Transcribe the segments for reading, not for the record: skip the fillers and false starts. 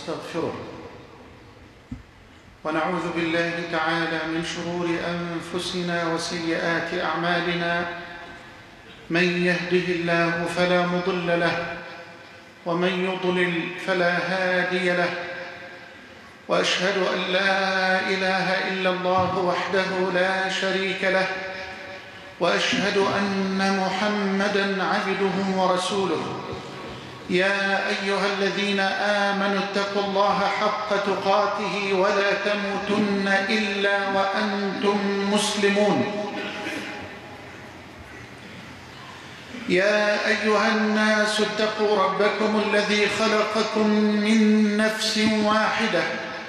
ونستغفره ونعوذ بالله تعالى من شرور أنفسنا وسيئات أعمالنا. من يهده الله فلا مضل له ومن يضلل فلا هادي له، وأشهد أن لا إله إلا الله وحده لا شريك له، وأشهد أن محمدًا عبده ورسوله. يا أيها الذين آمنوا اتقوا الله حق تقاته ولا تموتن إلا وأنتم مسلمون. يا أيها الناس اتقوا ربكم الذي خلقكم من نفس واحدة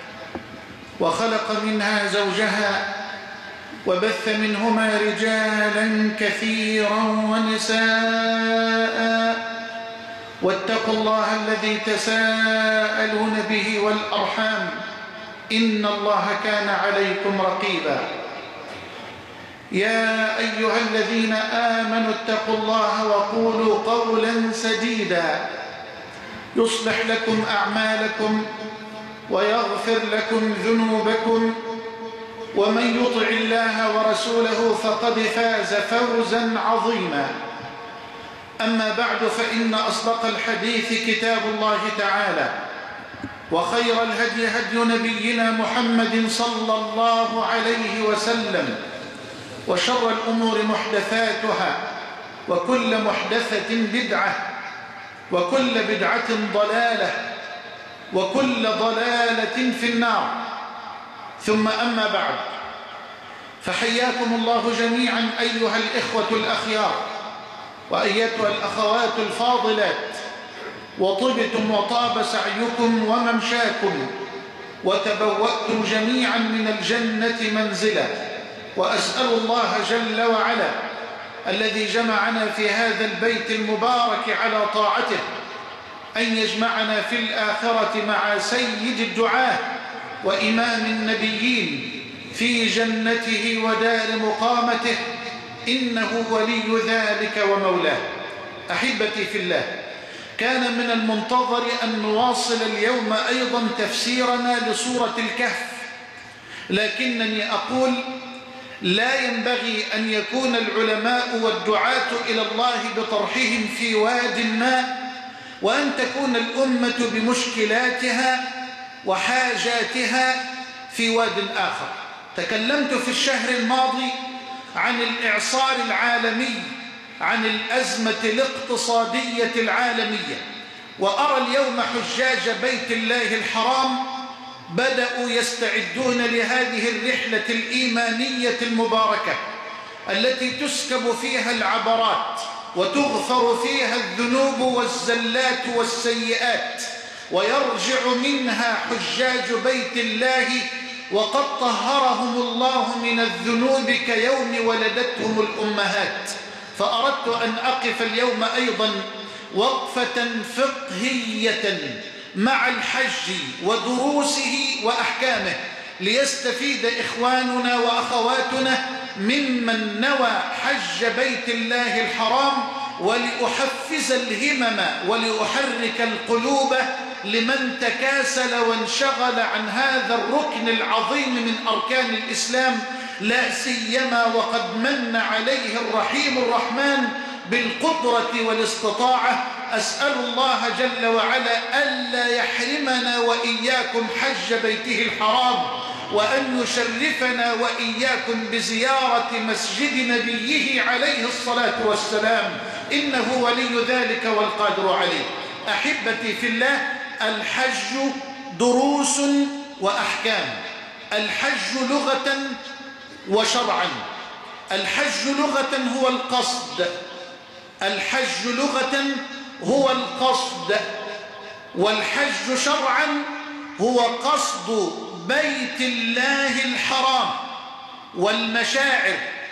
وخلق منها زوجها وبث منهما رجالا كثيرا ونساء، واتقوا الله الذي تساءلون به والأرحام إن الله كان عليكم رقيبا. يا أيها الذين آمنوا اتقوا الله وقولوا قولا سديدا يصلح لكم أعمالكم ويغفر لكم ذنوبكم، ومن يطع الله ورسوله فقد فاز فوزا عظيما. أما بعد، فإن أصدق الحديث كتاب الله تعالى، وخير الهدي هدي نبينا محمد صلى الله عليه وسلم، وشر الأمور محدثاتها، وكل محدثة بدعة، وكل بدعة ضلالة، وكل ضلالة في النار. ثم أما بعد، فحياكم الله جميعا أيها الإخوة الأخيار وأيتها الأخوات الفاضلات، وطبتم وطاب سعيكم وممشاكم، وتبوأتم جميعا من الجنة منزلا. وأسأل الله جل وعلا الذي جمعنا في هذا البيت المبارك على طاعته أن يجمعنا في الآخرة مع سيد الدعاة وإمام النبيين في جنته ودار مقامته، إنه ولي ذلك ومولاه. أحبتي في الله، كان من المنتظر أن نواصل اليوم أيضا تفسيرنا لسورة الكهف، لكنني أقول لا ينبغي أن يكون العلماء والدعاة إلى الله بطرحهم في واد ما، وأن تكون الأمة بمشكلاتها وحاجاتها في واد آخر. تكلمت في الشهر الماضي عن الإعصار العالمي، عن الأزمة الاقتصادية العالمية، وأرى اليوم حجاج بيت الله الحرام بدأوا يستعدون لهذه الرحلة الإيمانية المباركة التي تسكب فيها العبرات وتغفر فيها الذنوب والزلات والسيئات، ويرجع منها حجاج بيت الله وقد طهرهم الله من الذنوب كيوم ولدتهم الأمهات. فأردت أن أقف اليوم أيضا وقفة فقهية مع الحج ودروسه وأحكامه، ليستفيد إخواننا وأخواتنا ممن نوى حج بيت الله الحرام، ولأحفز الهمم ولأحرك القلوب لمن تكاسل وانشغل عن هذا الركن العظيم من أركان الإسلام، لا سيما وقد من عليه الرحيم الرحمن بالقدرة والاستطاعة. أسأل الله جل وعلا ألا يحرمنا وإياكم حج بيته الحرام، وأن يشرفنا وإياكم بزيارة مسجد نبيه عليه الصلاة والسلام، إنه ولي ذلك والقادر عليه. أحبتي في الله، الحج دروس وأحكام. الحج لغة وشرعا. الحج لغة هو القصد، الحج لغة هو القصد، والحج شرعا هو قصد بيت الله الحرام والمشاعر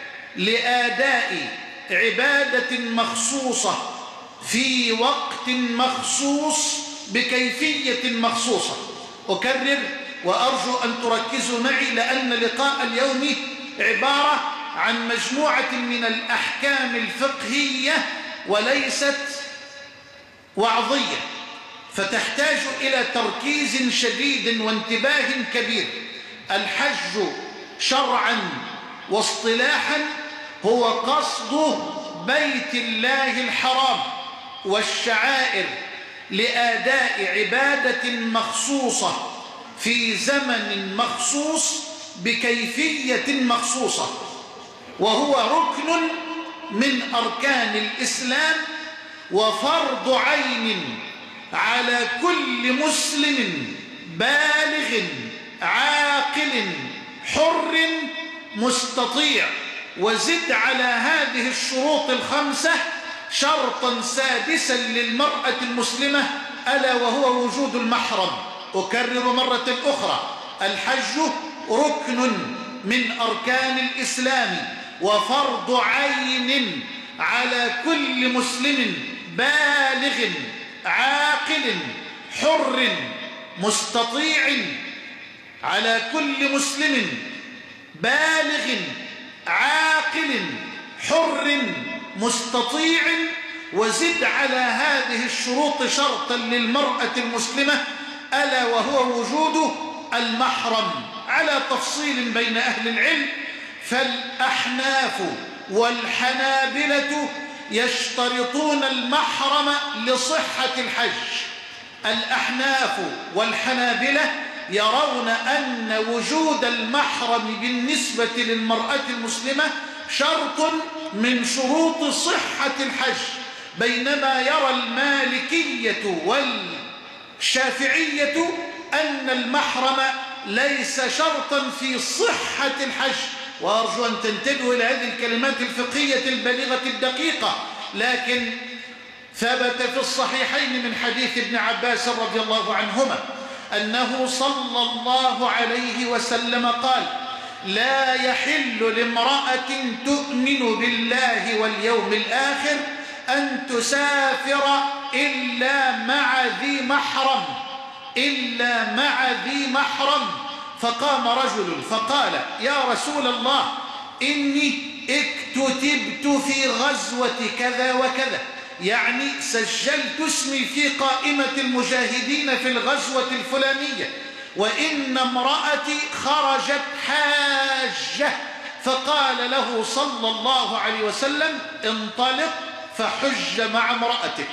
لأداء عبادة مخصوصة في وقت مخصوص بكيفية مخصوصة. أكرر وأرجو أن تركزوا معي، لأن لقاء اليوم عبارة عن مجموعة من الأحكام الفقهية وليست وعظية، فتحتاج إلى تركيز شديد وانتباه كبير. الحج شرعا واصطلاحا هو قصد بيت الله الحرام والشعائر لأداء عبادة مخصوصة في زمن مخصوص بكيفية مخصوصة، وهو ركن من أركان الإسلام وفرض عين على كل مسلم بالغ عاقل حر مستطيع. وزد على هذه الشروط الخمسة شرطا سادسا للمرأة المسلمة، ألا وهو وجود المحرم. أكرر مرة أخرى: الحج ركن من أركان الإسلام وفرض عين على كل مسلم بالغ عاقل حر مستطيع، على كل مسلم بالغ عاقل حر مستطيع. وزد على هذه الشروط شرطا للمرأة المسلمة، ألا وهو وجود المحرم، على تفصيل بين أهل العلم. فالأحناف والحنابلة يشترطون المحرم لصحة الحج. الأحناف والحنابلة يرون أن وجود المحرم بالنسبة للمرأة المسلمة شرط من شروط صحة الحج، بينما يرى المالكية والشافعية أن المحرم ليس شرطا في صحة الحج. وأرجو أن تنتبهوا إلى هذه الكلمات الفقهية البالغة الدقيقة. لكن ثبت في الصحيحين من حديث ابن عباس رضي الله عنهما أنه صلى الله عليه وسلم قال: لا يحل لامرأة تؤمن بالله واليوم الآخر أن تسافر إلا مع ذي محرم، إلا مع ذي محرم. فقام رجل فقال: يا رسول الله، إني اكتتبت في غزوة كذا وكذا، يعني سجلت اسمي في قائمة المجاهدين في الغزوة الفلانية، وإن امرأتي خرجت حاجة. فقال له صلى الله عليه وسلم: انطلق فحج مع امرأتك،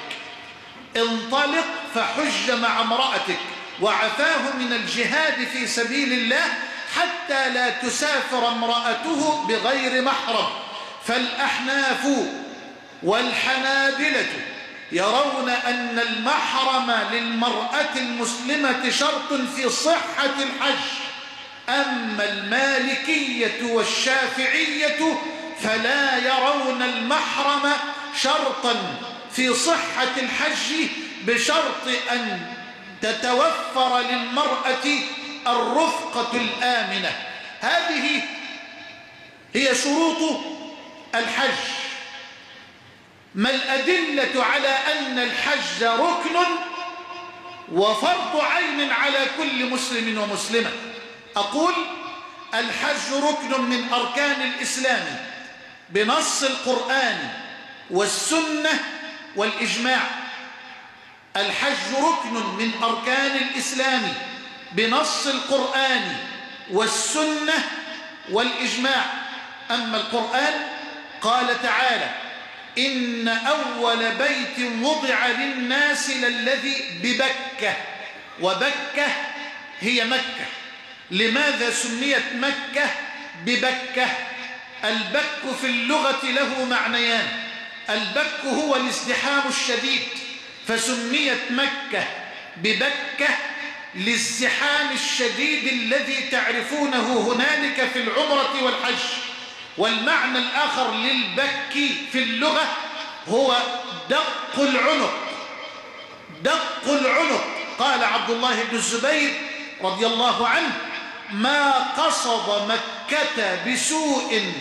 انطلق فحج مع امرأتك. وعفاه من الجهاد في سبيل الله حتى لا تسافر امرأته بغير محرم. فالأحناف والحنابلة يرون أن المحرم للمرأة المسلمة شرط في صحة الحج، أما المالكية والشافعية فلا يرون المحرم شرطا في صحة الحج، بشرط أن تتوفر للمرأة الرفقة الآمنة. هذه هي شروط الحج. ما الأدلة على أن الحج ركن وفرض عين على كل مسلم ومسلمة؟ أقول: الحج ركن من أركان الإسلام بنص القرآن والسنة والإجماع. الحج ركن من أركان الإسلام بنص القرآن والسنة والإجماع. أما القرآن قال تعالى: إن أول بيت وضع للناس للذي ببكة. وبكة هي مكة. لماذا سميت مكة ببكة؟ البك في اللغة له معنيان: البك هو الازدحام الشديد، فسميت مكة ببكة للازدحام الشديد الذي تعرفونه هنالك في العمرة والحج. والمعنى الآخر للبك في اللغة هو دق العنق. دق العنق. قال عبد الله بن الزبير رضي الله عنه: ما قصد مكة بسوء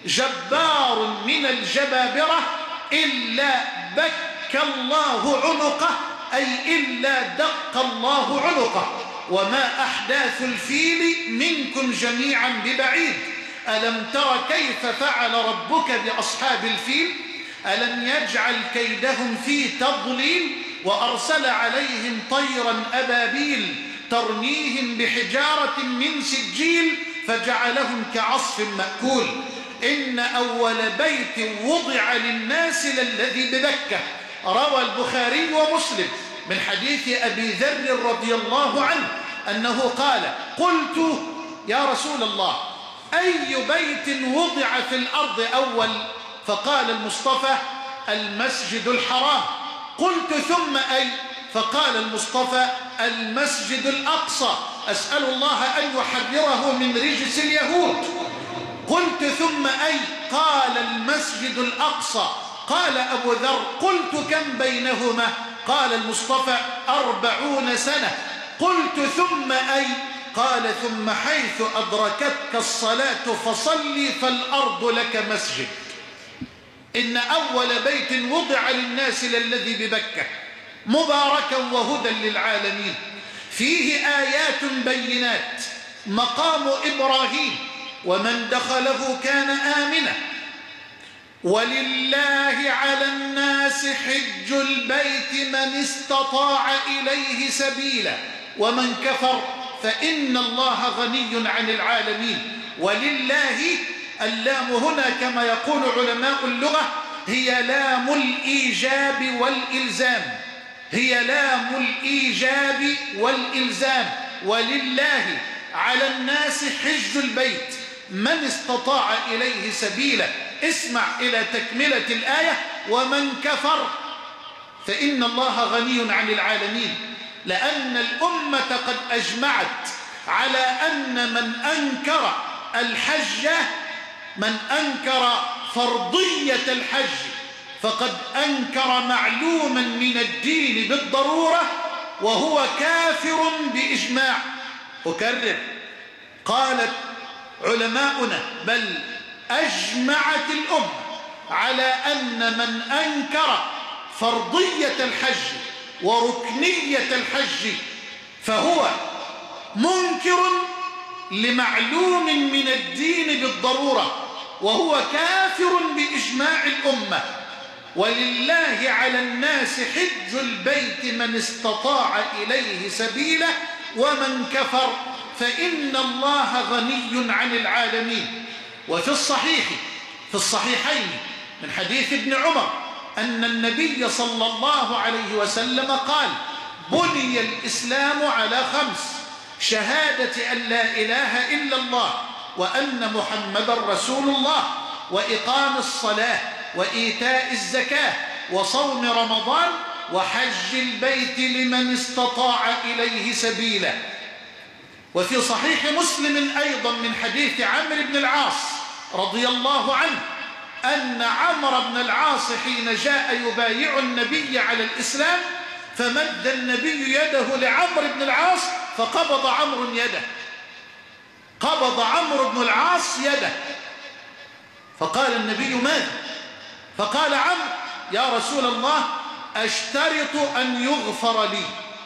جبار من الجبابرة إلا بك الله عنقه، أي إلا دق الله عنقه. وما أحداث الفيل منكم جميعا ببعيد، ألم تر كيف فعل ربك بأصحاب الفيل؟ ألم يجعل كيدهم في تضليل وأرسل عليهم طيرا أبابيل ترميهم بحجارة من سجيل فجعلهم كعصف مأكول. إن أول بيت وضع للناس للذي ببكة. روى البخاري ومسلم من حديث أبي ذر رضي الله عنه أنه قال: قلت يا رسول الله أي بيت وضع في الأرض أول؟ فقال المصطفى: المسجد الحرام. قلت ثم أي؟ فقال المصطفى: المسجد الأقصى، أسأل الله أن يحرره من رجس اليهود. قلت ثم أي؟ قال: المسجد الأقصى. قال أبو ذر: قلت كم بينهما؟ قال المصطفى: 40 سنة. قلت ثم أي؟ قال: ثم حيث أدركتك الصلاة فصلي فالأرض لك مسجد. إن أول بيت وضع للناس للذي ببكة مباركا وهدى للعالمين، فيه آيات بينات، مقام إبراهيم ومن دخله كان آمنا، ولله على الناس حج البيت من استطاع إليه سبيلا ومن كفر فإن الله غني عن العالمين. ولله اللام هنا كما يقول علماء اللغة هي لام الإيجاب والإلزام، هي لام الإيجاب والإلزام. ولله على الناس حج البيت من استطاع إليه سبيلا. اسمع إلى تكملة الآية: ومن كفر فإن الله غني عن العالمين. لأن الأمة قد أجمعت على أن من أنكر الحج، من أنكر فرضية الحج فقد أنكر معلوما من الدين بالضرورة وهو كافر بإجماع. أكرر، قالت علماؤنا بل أجمعت الأمة على أن من أنكر فرضية الحج وركنية الحج فهو منكر لمعلوم من الدين بالضرورة وهو كافر بإجماع الأمة. ولله على الناس حج البيت من استطاع إليه سبيلا ومن كفر فإن الله غني عن العالمين. وفي الصحيح في الصحيحين من حديث ابن عمر أن النبي صلى الله عليه وسلم قال: بني الإسلام على 5: شهادة أن لا إله إلا الله وأن محمد رسول الله وإقام الصلاة وإيتاء الزكاة وصوم رمضان وحج البيت لمن استطاع إليه سبيلا. وفي صحيح مسلم أيضا من حديث عمرو بن العاص رضي الله عنه أن عمرو بن العاص حين جاء يبايع النبي على الإسلام فمد النبي يده لعمرو بن العاص فقبض عمرو يده، قبض عمرو بن العاص يده، فقال النبي: ماذا؟ فقال عمرو: يا رسول الله أشترط أن يغفر لي،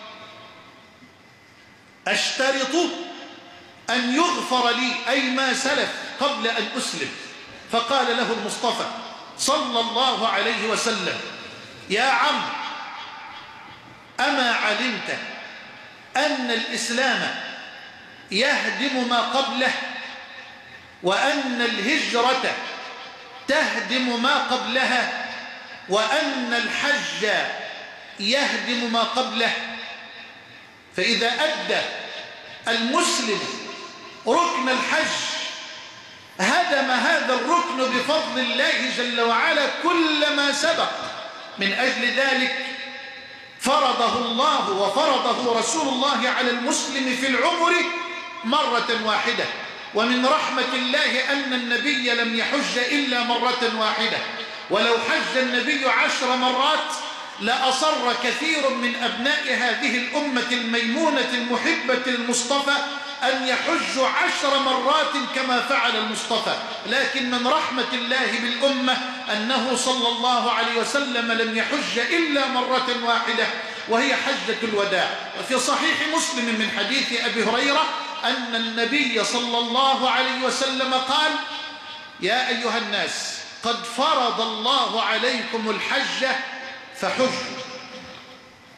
أشترط أن يغفر لي أي ما سلف قبل أن أسلم. فقال له المصطفى صلى الله عليه وسلم: يا عمرو أما علمت أن الإسلام يهدم ما قبله وأن الهجرة تهدم ما قبلها وأن الحج يهدم ما قبله؟ فإذا أدى المسلم ركن الحج هدم هذا الركن بفضل الله جل وعلا كل ما سبق. من أجل ذلك فرضه الله وفرضه رسول الله على المسلم في العمر مرة واحدة. ومن رحمة الله أن النبي لم يحج إلا مرة واحدة، ولو حج النبي 10 مرات لأصر كثير من أبناء هذه الأمة الميمونة المحبة المصطفى أن يحج 10 مرات كما فعل المصطفى. لكن من رحمة الله بالأمة أنه صلى الله عليه وسلم لم يحج إلا مرة واحدة وهي حجة الوداع. وفي صحيح مسلم من حديث أبي هريرة أن النبي صلى الله عليه وسلم قال: يا أيها الناس قد فرض الله عليكم الحج فحجوا.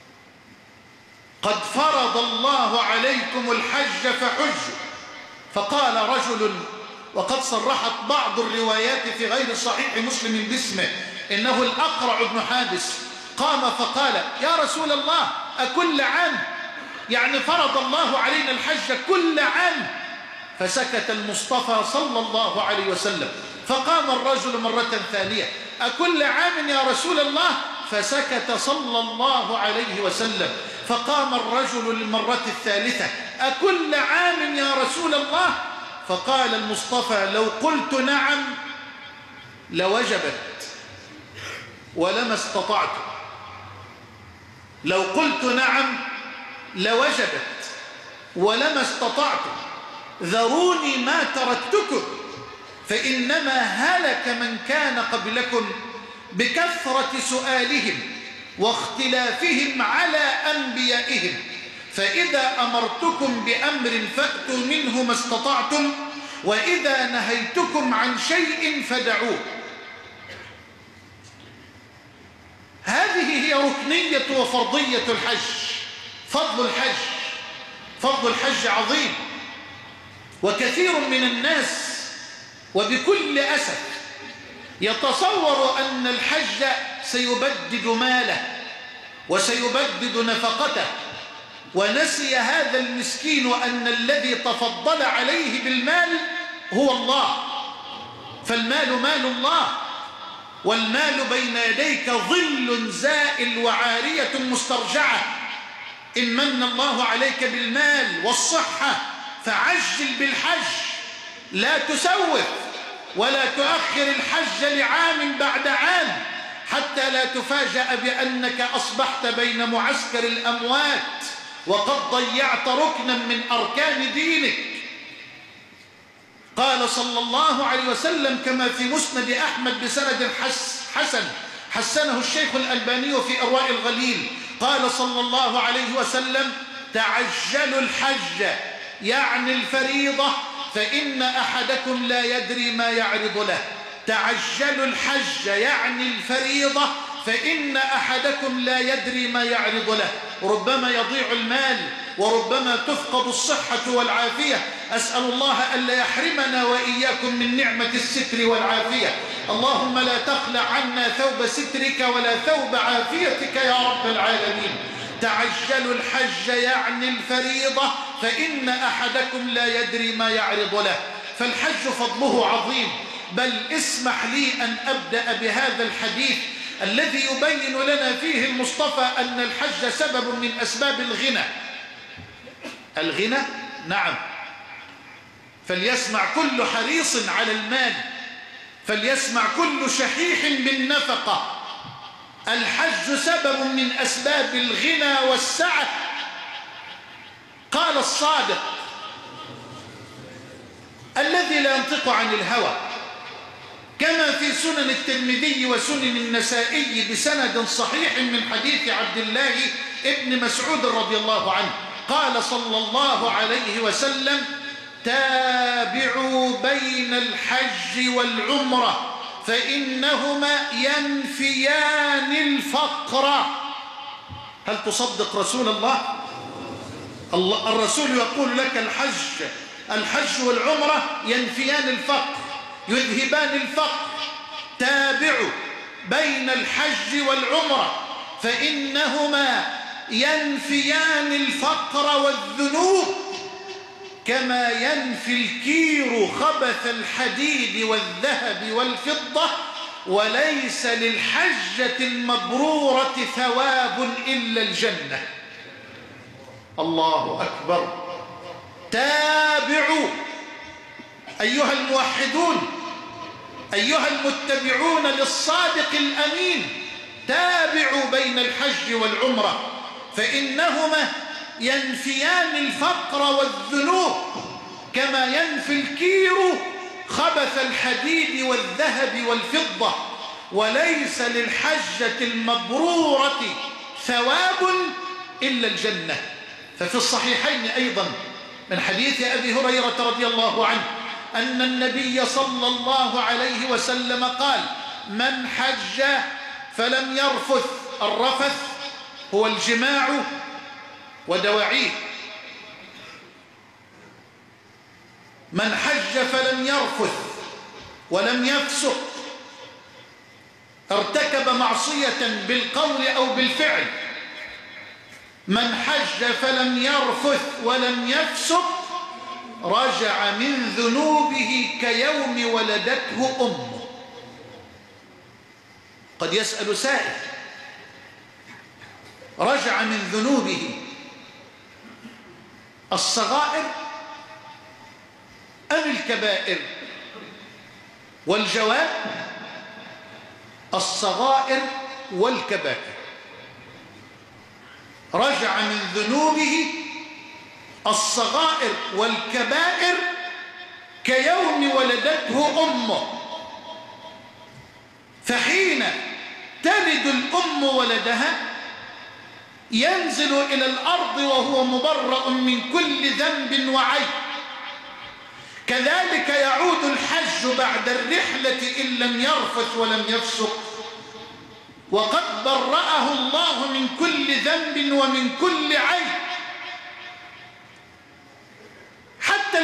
قد فرض الله عليكم الحج فحجوا. فقال رجل، وقد صرحت بعض الروايات في غير صحيح مسلم باسمه، إنه الأقرع بن حابس، قام فقال: يا رسول الله، أكل عام؟ يعني فرض الله علينا الحج كل عام؟ فسكت المصطفى صلى الله عليه وسلم. فقام الرجل مرة ثانية: أكل عام يا رسول الله؟ فسكت صلى الله عليه وسلم. فقام الرجل للمرة الثالثة: أكل عام يا رسول الله؟ فقال المصطفى: لو قلت نعم لوجبت ولما استطعت. لو قلت نعم لوجبت ولما استطعت، ذروني ما تركتكم، فإنما هلك من كان قبلكم بكثرة سؤالهم واختلافهم على أنبيائهم، فإذا أمرتكم بأمر فأتوا منه ما استطعتم، وإذا نهيتكم عن شيء فدعوه. هذه هي ركنية وفرضية الحج. فضل الحج، فضل الحج عظيم، وكثير من الناس وبكل أسف يتصور أن الحج سيبدد ماله وسيبدد نفقته، ونسي هذا المسكين أن الذي تفضل عليه بالمال هو الله، فالمال مال الله، والمال بين يديك ظل زائل وعارية مسترجعة. إن من الله عليك بالمال والصحة فعجل بالحج، لا تسوف ولا تؤخر الحج لعام بعد عام، حتى لا تفاجأ بأنك أصبحت بين معسكر الأموات وقد ضيعت ركنا من أركان دينك. قال صلى الله عليه وسلم كما في مسند أحمد بسند حسن حسنه الشيخ الألباني في إرواء الغليل، قال صلى الله عليه وسلم: تعجلوا الحج يعني الفريضة، فإن أحدكم لا يدري ما يعرض له. تعجلوا الحج يعني الفريضة، فإن أحدكم لا يدري ما يعرض له. ربما يضيع المال وربما تفقد الصحة والعافية. أسأل الله ألا يحرمنا وإياكم من نعمة الستر والعافية. اللهم لا تخلع عنا ثوب سترك ولا ثوب عافيتك يا رب العالمين. تعجلوا الحج يعني الفريضة، فإن أحدكم لا يدري ما يعرض له. فالحج فضله عظيم، بل اسمح لي أن أبدأ بهذا الحديث الذي يبين لنا فيه المصطفى أن الحج سبب من أسباب الغنى. الغنى نعم، فليسمع كل حريص على المال، فليسمع كل شحيح بالنفقة. الحج سبب من أسباب الغنى والسعة. قال الصادق الذي لا ينطق عن الهوى، كما في سنن الترمذي وسنن النسائي بسند صحيح من حديث عبد الله ابن مسعود رضي الله عنه، قال صلى الله عليه وسلم: تابعوا بين الحج والعمرة فإنهما ينفيان الفقر. هل تصدق رسول الله؟ الرسول يقول لك الحج والعمرة ينفيان الفقر، يذهبان الفقر. تابعوا بين الحج والعمرة فإنهما ينفيان الفقر والذنوب كما ينفي الكير خبث الحديد والذهب والفضة، وليس للحجة المبرورة ثواب إلا الجنة. الله أكبر. تابعوا أيها الموحدون، أيها المتبعون للصادق الأمين، تابعوا بين الحج والعمرة فإنهما ينفيان الفقر والذنوب كما ينفي الكير خبث الحديد والذهب والفضة، وليس للحجة المبرورة ثواب إلا الجنة. ففي الصحيحين أيضا من حديث أبي هريرة رضي الله عنه أن النبي صلى الله عليه وسلم قال: من حج فلم يرفث، الرفث هو الجماع ودواعيه. من حج فلم يرفث ولم يفسق ارتكب معصية بالقول أو بالفعل. من حج فلم يرفث ولم يفسق رجع من ذنوبه كيوم ولدته أمه. قد يسأل سائل: رجع من ذنوبه الصغائر أم الكبائر؟ والجواب: الصغائر والكبائر. رجع من ذنوبه الصغائر والكبائر كيوم ولدته أمه. فحين تلد الأم ولدها ينزل إلى الأرض وهو مبرأ من كل ذنب وعيب. كذلك يعود الحج بعد الرحلة إن لم يرفث ولم يفسق، وقد برأه الله من كل ذنب ومن كل عيب. حتى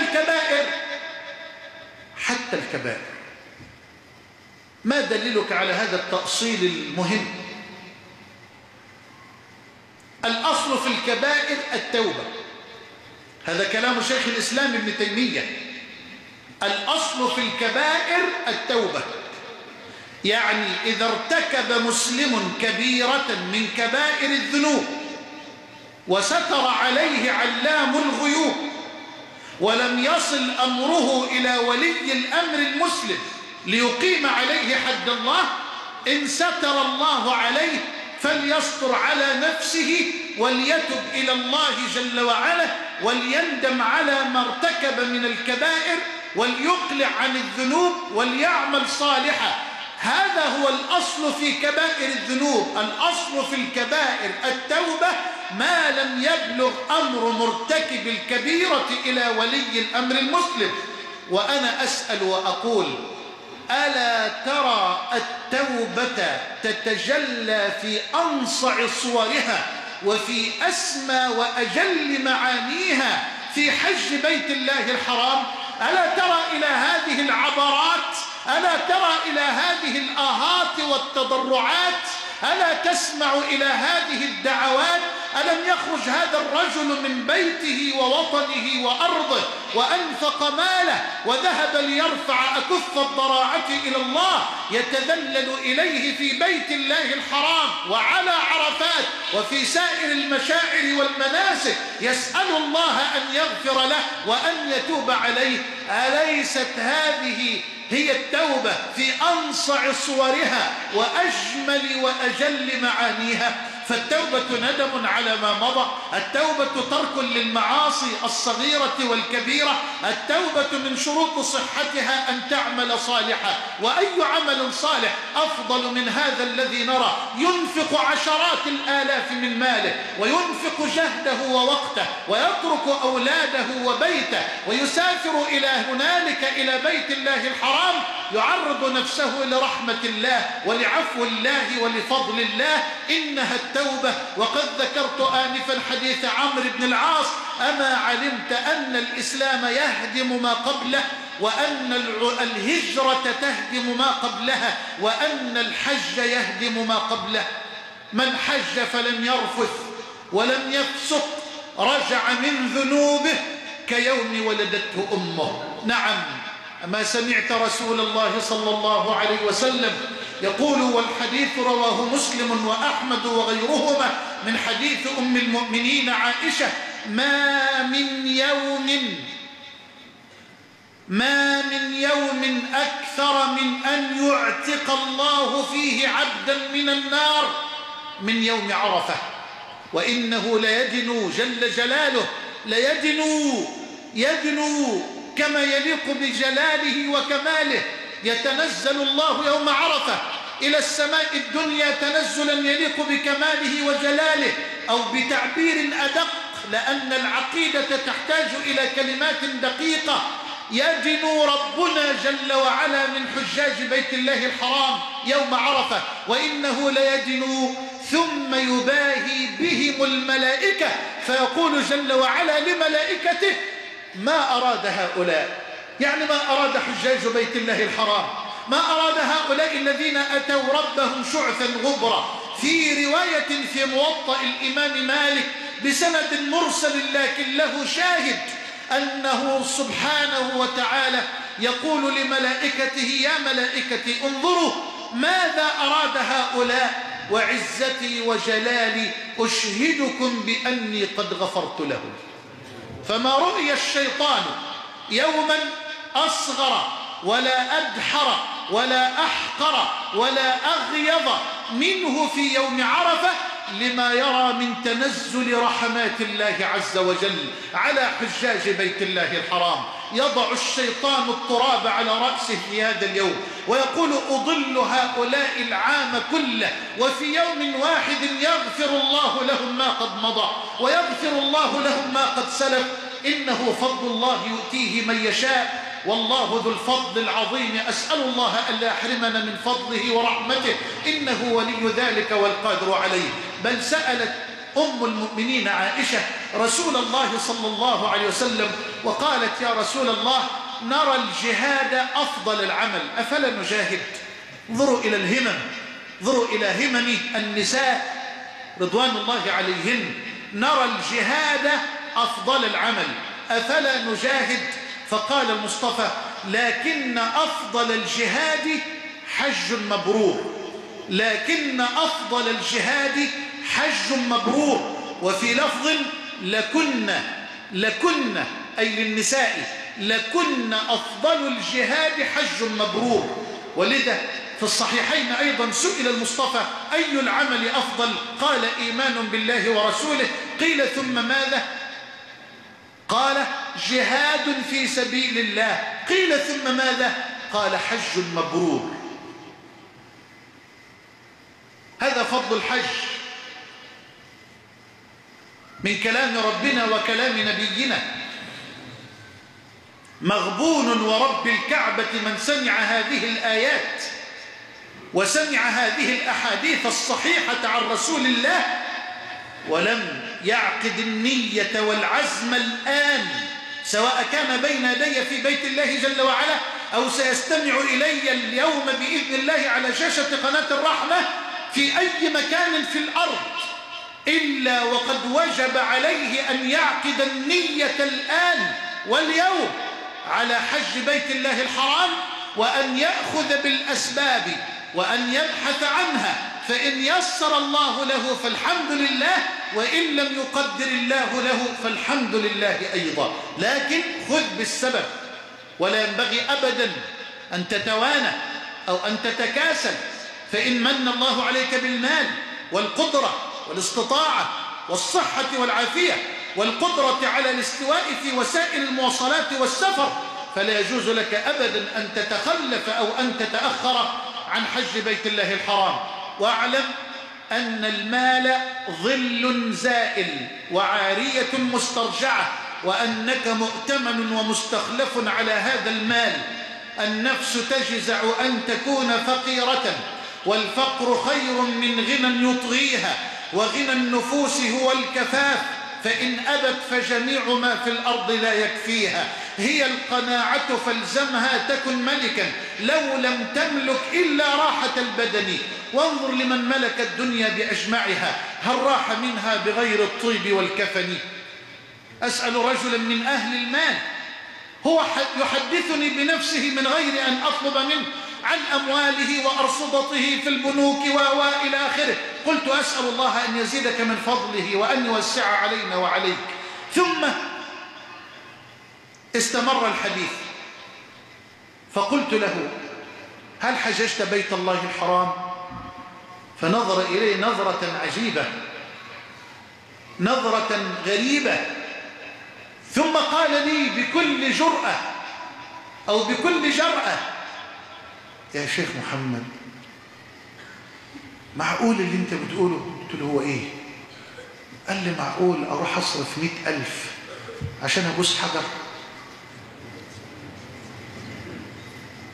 الكبائر. ما دليلك على هذا التأصيل المهم؟ الأصل في الكبائر التوبة. هذا كلام شيخ الإسلام ابن تيمية. الأصل في الكبائر التوبة، يعني إذا ارتكب مسلم كبيرة من كبائر الذنوب وستر عليه علام الغيوب ولم يصل أمره إلى ولي الأمر المسلم ليقيم عليه حد الله، إن ستر الله عليه فليستر على نفسه وليتب إلى الله جل وعلا وليندم على ما ارتكب من الكبائر وليقلع عن الذنوب وليعمل صالحا. هذا هو الأصل في كبائر الذنوب. الأصل في الكبائر التوبة ما لم يبلغ أمر مرتكب الكبيرة إلى ولي الأمر المسلم. وأنا أسأل وأقول: ألا ترى التوبة تتجلى في أنصع صورها وفي أسمى وأجل معانيها في حج بيت الله الحرام؟ ألا ترى إلى هذه العبرات؟ ألا ترى إلى هذه الآهات والتضرعات؟ ألا تسمع إلى هذه الدعوات؟ ألم يخرج هذا الرجل من بيته ووطنه وأرضه وأنفق ماله وذهب ليرفع أكف الضراعة إلى الله، يتذلل إليه في بيت الله الحرام وعلى عرفات وفي سائر المشاعر والمناسك، يسأل الله أن يغفر له وأن يتوب عليه؟ أليست هذه هي التوبة في أنصع صورها وأجمل وأجل معانيها؟ فالتوبة ندم على ما مضى، التوبة ترك للمعاصي الصغيرة والكبيرة، التوبة من شروط صحتها أن تعمل صالحا. وأي عمل صالح أفضل من هذا الذي نرى ينفق عشرات الآلاف من ماله وينفق جهده ووقته ويترك أولاده وبيته ويسافر إلى هنالك إلى بيت الله الحرام، يعرض نفسه لرحمة الله ولعفو الله ولفضل الله. إنها التوبة. وقد ذكرت آنفا حديث عمرو بن العاص: أما علمت أن الإسلام يهدم ما قبله، وأن الهجرة تهدم ما قبلها، وأن الحج يهدم ما قبله؟ من حج فلم يرفث ولم يفسق رجع من ذنوبه كيوم ولدته أمه. نعم، أما سمعت رسول الله صلى الله عليه وسلم يقول، والحديث رواه مسلم وأحمد وغيرهما من حديث أم المؤمنين عائشة: ما من يوم أكثر من أن يعتق الله فيه عبدا من النار من يوم عرفة، وإنه ليدنو جل جلاله، يدنو كما يليق بجلاله وكماله. يتنزل الله يوم عرفة إلى السماء الدنيا تنزلا يليق بكماله وجلاله، أو بتعبير أدق لأن العقيدة تحتاج إلى كلمات دقيقة: يدنو ربنا جل وعلا من حجاج بيت الله الحرام يوم عرفة، وإنه ليدنو ثم يباهي بهم الملائكة فيقول جل وعلا لملائكته ما أراد هؤلاء، يعني ما أراد حجاج بيت الله الحرام، ما أراد هؤلاء الذين أتوا ربهم شعثا غبرا. في رواية في موطأ الإمام مالك بسند مرسل لكن له شاهد أنه سبحانه وتعالى يقول لملائكته يا ملائكتي انظروا ماذا أراد هؤلاء، وعزتي وجلالي أشهدكم بأني قد غفرت لهم. فما رؤي الشيطان يوما أصغر ولا أدحر ولا أحقر ولا أغيظ منه في يوم عرفة لما يرى من تنزل رحمات الله عز وجل على حجاج بيت الله الحرام. يضع الشيطان التراب على رأسه في هذا اليوم ويقول أضل هؤلاء العام كله، وفي يوم واحد يغفر الله لهم ما قد مضى ويغفر الله لهم ما قد سلف، إنه فضل الله يؤتيه من يشاء والله ذو الفضل العظيم. أسأل الله ألا يحرمنا من فضله ورحمته إنه ولي ذلك والقادر عليه. بل سألت أم المؤمنين عائشة رسول الله صلى الله عليه وسلم وقالت يا رسول الله نرى الجهاد أفضل العمل أفلا نجاهد؟ انظروا إلى الهمم، انظروا إلى همم النساء رضوان الله عليهن. نرى الجهاد أفضل العمل أفلا نجاهد؟ فقال المصطفى لكن أفضل الجهاد حج مبرور، لكن أفضل الجهاد حج مبرور. وفي لفظ لكن أي للنساء لكن أفضل الجهاد حج مبرور. ولذا في الصحيحين أيضا سئل المصطفى أي العمل أفضل؟ قال إيمان بالله ورسوله. قيل ثم ماذا؟ قال جهاد في سبيل الله. قيل ثم ماذا؟ قال حج مبرور. هذا فضل الحج من كلام ربنا وكلام نبينا. مغبون ورب الكعبة من سمع هذه الآيات وسمع هذه الأحاديث الصحيحة عن رسول الله ولم يعقد النية والعزم الآن، سواء كان بين يدي في بيت الله جل وعلا أو سيستمع إلي اليوم بإذن الله على شاشة قناة الرحمة في أي مكان في الأرض، إلا وقد وجب عليه أن يعقد النية الآن واليوم على حج بيت الله الحرام، وأن يأخذ بالأسباب وأن يبحث عنها، فإن يسر الله له فالحمد لله، وإن لم يقدر الله له فالحمد لله أيضا. لكن خذ بالسبب، ولا ينبغي أبدا أن تتوانى أو أن تتكاسل، فإن من الله عليك بالمال والقدرة والاستطاعة والصحة والعافية والقدرة على الاستواء في وسائل المواصلات والسفر، فلا يجوز لك أبدا أن تتخلف أو أن تتأخر عن حج بيت الله الحرام. واعلم أن المال ظل زائل وعارية مسترجعة، وأنك مؤتمن ومستخلف على هذا المال. النفس تجزع أن تكون فقيرة، والفقر خير من غنى يطغيها، وغنى النفوس هو الكفاف، فإن أبت فجميع ما في الأرض لا يكفيها. هي القناعة فالزمها تكن ملكا لو لم تملك إلا راحة البدن. وانظر لمن ملك الدنيا بأجمعها هل راح منها بغير الطيب والكفن؟ أسأل رجلا من أهل المال هو يحدثني بنفسه من غير أن أطلب منه عن أمواله وأرصدته في البنوك وإلى آخره. قلت أسأل الله أن يزيدك من فضله وأن يوسع علينا وعليك. ثم استمر الحديث، فقلت له هل حججت بيت الله الحرام؟ فنظر إلي نظرة عجيبة، نظرة غريبة، ثم قال لي بكل جرأة أو بكل جرأة يا شيخ محمد معقول اللي انت بتقوله؟ قلت له هو ايه؟ قال لي معقول اروح اصرف 100,000 عشان ابوس حجر؟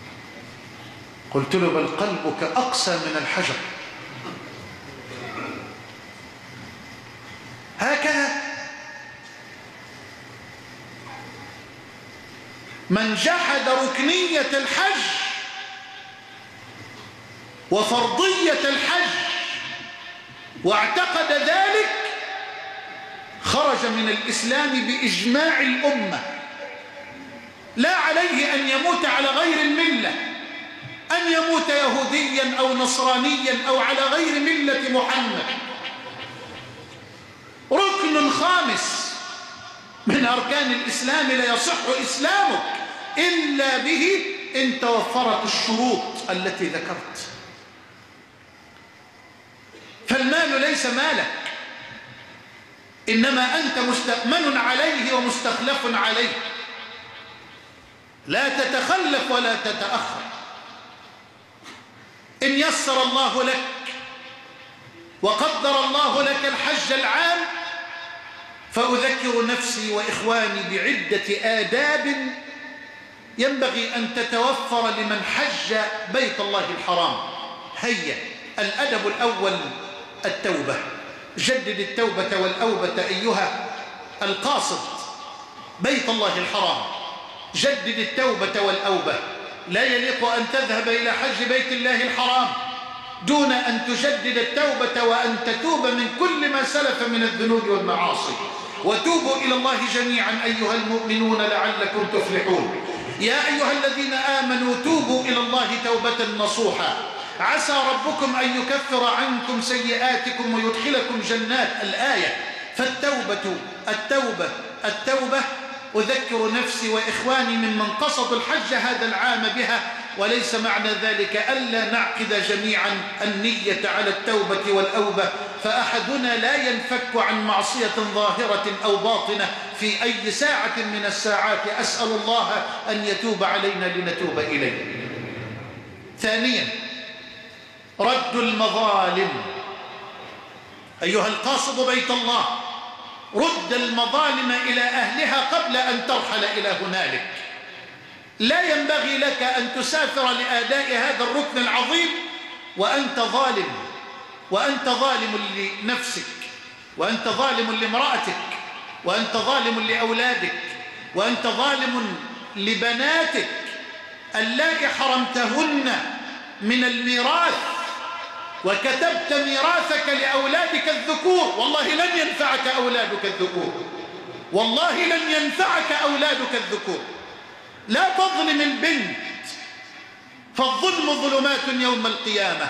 قلت له بل قلبك اقسى من الحجر. من جحد ركنية الحج وفرضية الحج واعتقد ذلك خرج من الإسلام بإجماع الأمة. لا عليه أن يموت على غير الملة، أن يموت يهوديا أو نصرانيا أو على غير ملة محمد. ركن خامس من أركان الإسلام لا يصح إسلامك إلا به إن توفرت الشروط التي ذكرت. فالمال ليس مالك، إنما أنت مستأمن عليه ومستخلف عليه، لا تتخلف ولا تتأخر. إن يسر الله لك وقدر الله لك الحج العام فأذكر نفسي وإخواني بعدة آداب ينبغي أن تتوفر لمن حج بيت الله الحرام. هيا، الأدب الأول التوبة. جدد التوبة والأوبة أيها القاصد بيت الله الحرام، جدد التوبة والأوبة. لا يليق أن تذهب إلى حج بيت الله الحرام دون أن تجدد التوبة وأن تتوب من كل ما سلف من الذنوب والمعاصي. وتوبوا إلى الله جميعا أيها المؤمنون لعلكم تفلحون. يا أيها الذين آمنوا توبوا إلى الله توبة نصوحا عسى ربكم أن يكفر عنكم سيئاتكم ويدخلكم جنات. الآية. فالتوبة التوبة التوبة. أذكر نفسي وإخواني ممن قصدوا الحج هذا العام بها، وليس معنى ذلك ألا نعقد جميعا النية على التوبة والأوبة، فأحدنا لا ينفك عن معصية ظاهرة أو باطنة في أي ساعة من الساعات. أسأل الله أن يتوب علينا لنتوب إليه. ثانيا، رد المظالم. أيها القاصد بيت الله، رد المظالم إلى أهلها قبل أن ترحل إلى هنالك. لا ينبغي لك أن تسافر لأداء هذا الركن العظيم وأنت ظالم، وأنت ظالم لنفسك، وأنت ظالم لامرأتك، وأنت ظالم لأولادك، وأنت ظالم لبناتك اللائي حرمتهن من الميراث وكتبت ميراثك لأولادك الذكور. والله لن ينفعك أولادك الذكور، والله لن ينفعك أولادك الذكور. لا تظلم البنت، فالظلم ظلمات يوم القيامة.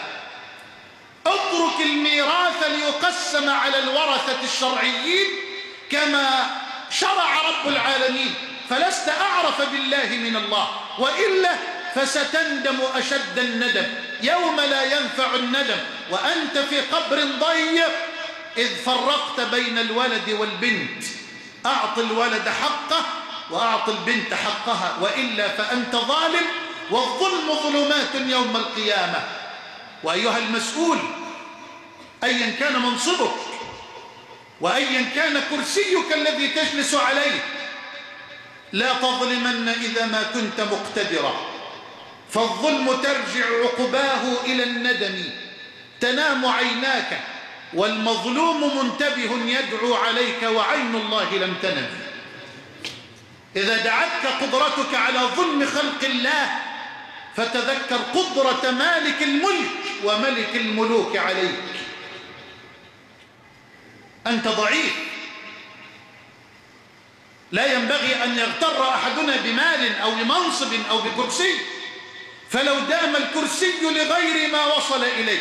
اترك الميراث ليقسم على الورثة الشرعيين كما شرع رب العالمين، فلست أعرف بالله من الله، وإلا فستندم أشد الندم يوم لا ينفع الندم وأنت في قبر ضيق إذ فرقت بين الولد والبنت. أعط الولد حقه وأعط البنت حقها، وإلا فأنت ظالم، والظلم ظلمات يوم القيامة. وأيها المسؤول، أيا كان منصبك وأيا كان كرسيك الذي تجلس عليه، لا تظلمن إذا ما كنت مقتدرا، فالظلم ترجع عقباه إلى الندم. تنام عيناك والمظلوم منتبه يدعو عليك وعين الله لم تنم. إذا دعتك قدرتك على ظلم خلق الله فتذكر قدرة مالك الملك وملك الملوك عليك. أنت ضعيف، لا ينبغي أن يغتر أحدنا بمال أو بمنصب أو بكرسي، فلو دام الكرسي لغير ما وصل إليه.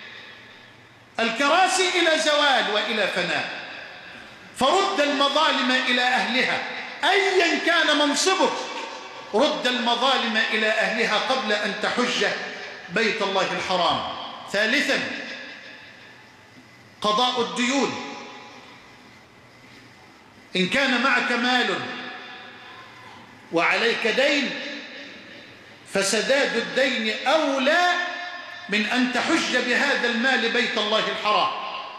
الكراسي إلى زوال وإلى فناء، فرد المظالم إلى أهلها أيا كان منصبك. رد المظالم إلى أهلها قبل أن تحج بيت الله الحرام. ثالثا، قضاء الديون. إن كان معك مال وعليك دين فسداد الدين أولى من أن تحج بهذا المال بيت الله الحرام،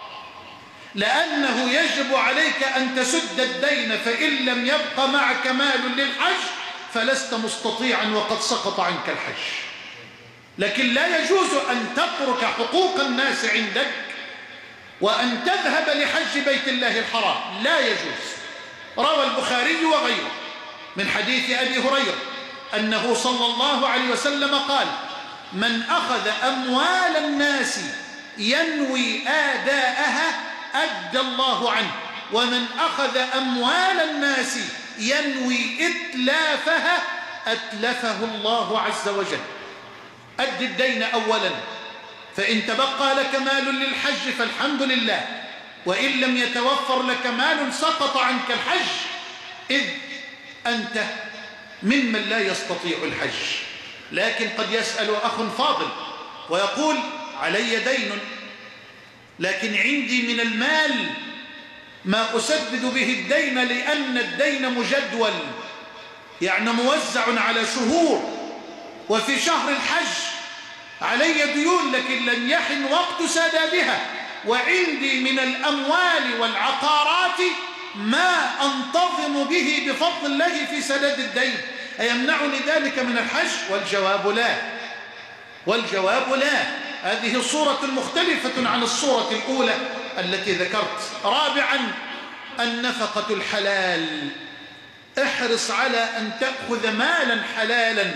لأنه يجب عليك أن تسد الدين، فإن لم يبق معك مال للحج فلست مستطيعا وقد سقط عنك الحج. لكن لا يجوز أن تترك حقوق الناس عندك وأن تذهب لحج بيت الله الحرام، لا يجوز. روى البخاري وغيره من حديث أبي هريرة أنه صلى الله عليه وسلم قال: من أخذ أموال الناس ينوي آداءها أدى الله عنه، ومن أخذ أموال الناس ينوي إتلافها أتلفه الله عز وجل. أد الدين أولا، فإن تبقى لك مال للحج فالحمد لله، وإن لم يتوفر لك مال سقط عنك الحج، إذ أنت ممن لا يستطيع الحج. لكن قد يسأل أخ فاضل ويقول: علي دين، لكن عندي من المال ما أسدد به الدين، لأن الدين مجدول، يعني موزع على شهور، وفي شهر الحج علي ديون لكن لم يحن وقت سدادها، وعندي من الأموال والعقارات ما أنتظم به بفضل الله في سداد الدين، أيمنعني ذلك من الحج؟ والجواب لا، والجواب لا. هذه صورة مختلفة عن الصورة الأولى التي ذكرت. رابعا: النفقة الحلال. احرص على أن تأخذ مالا حلالا،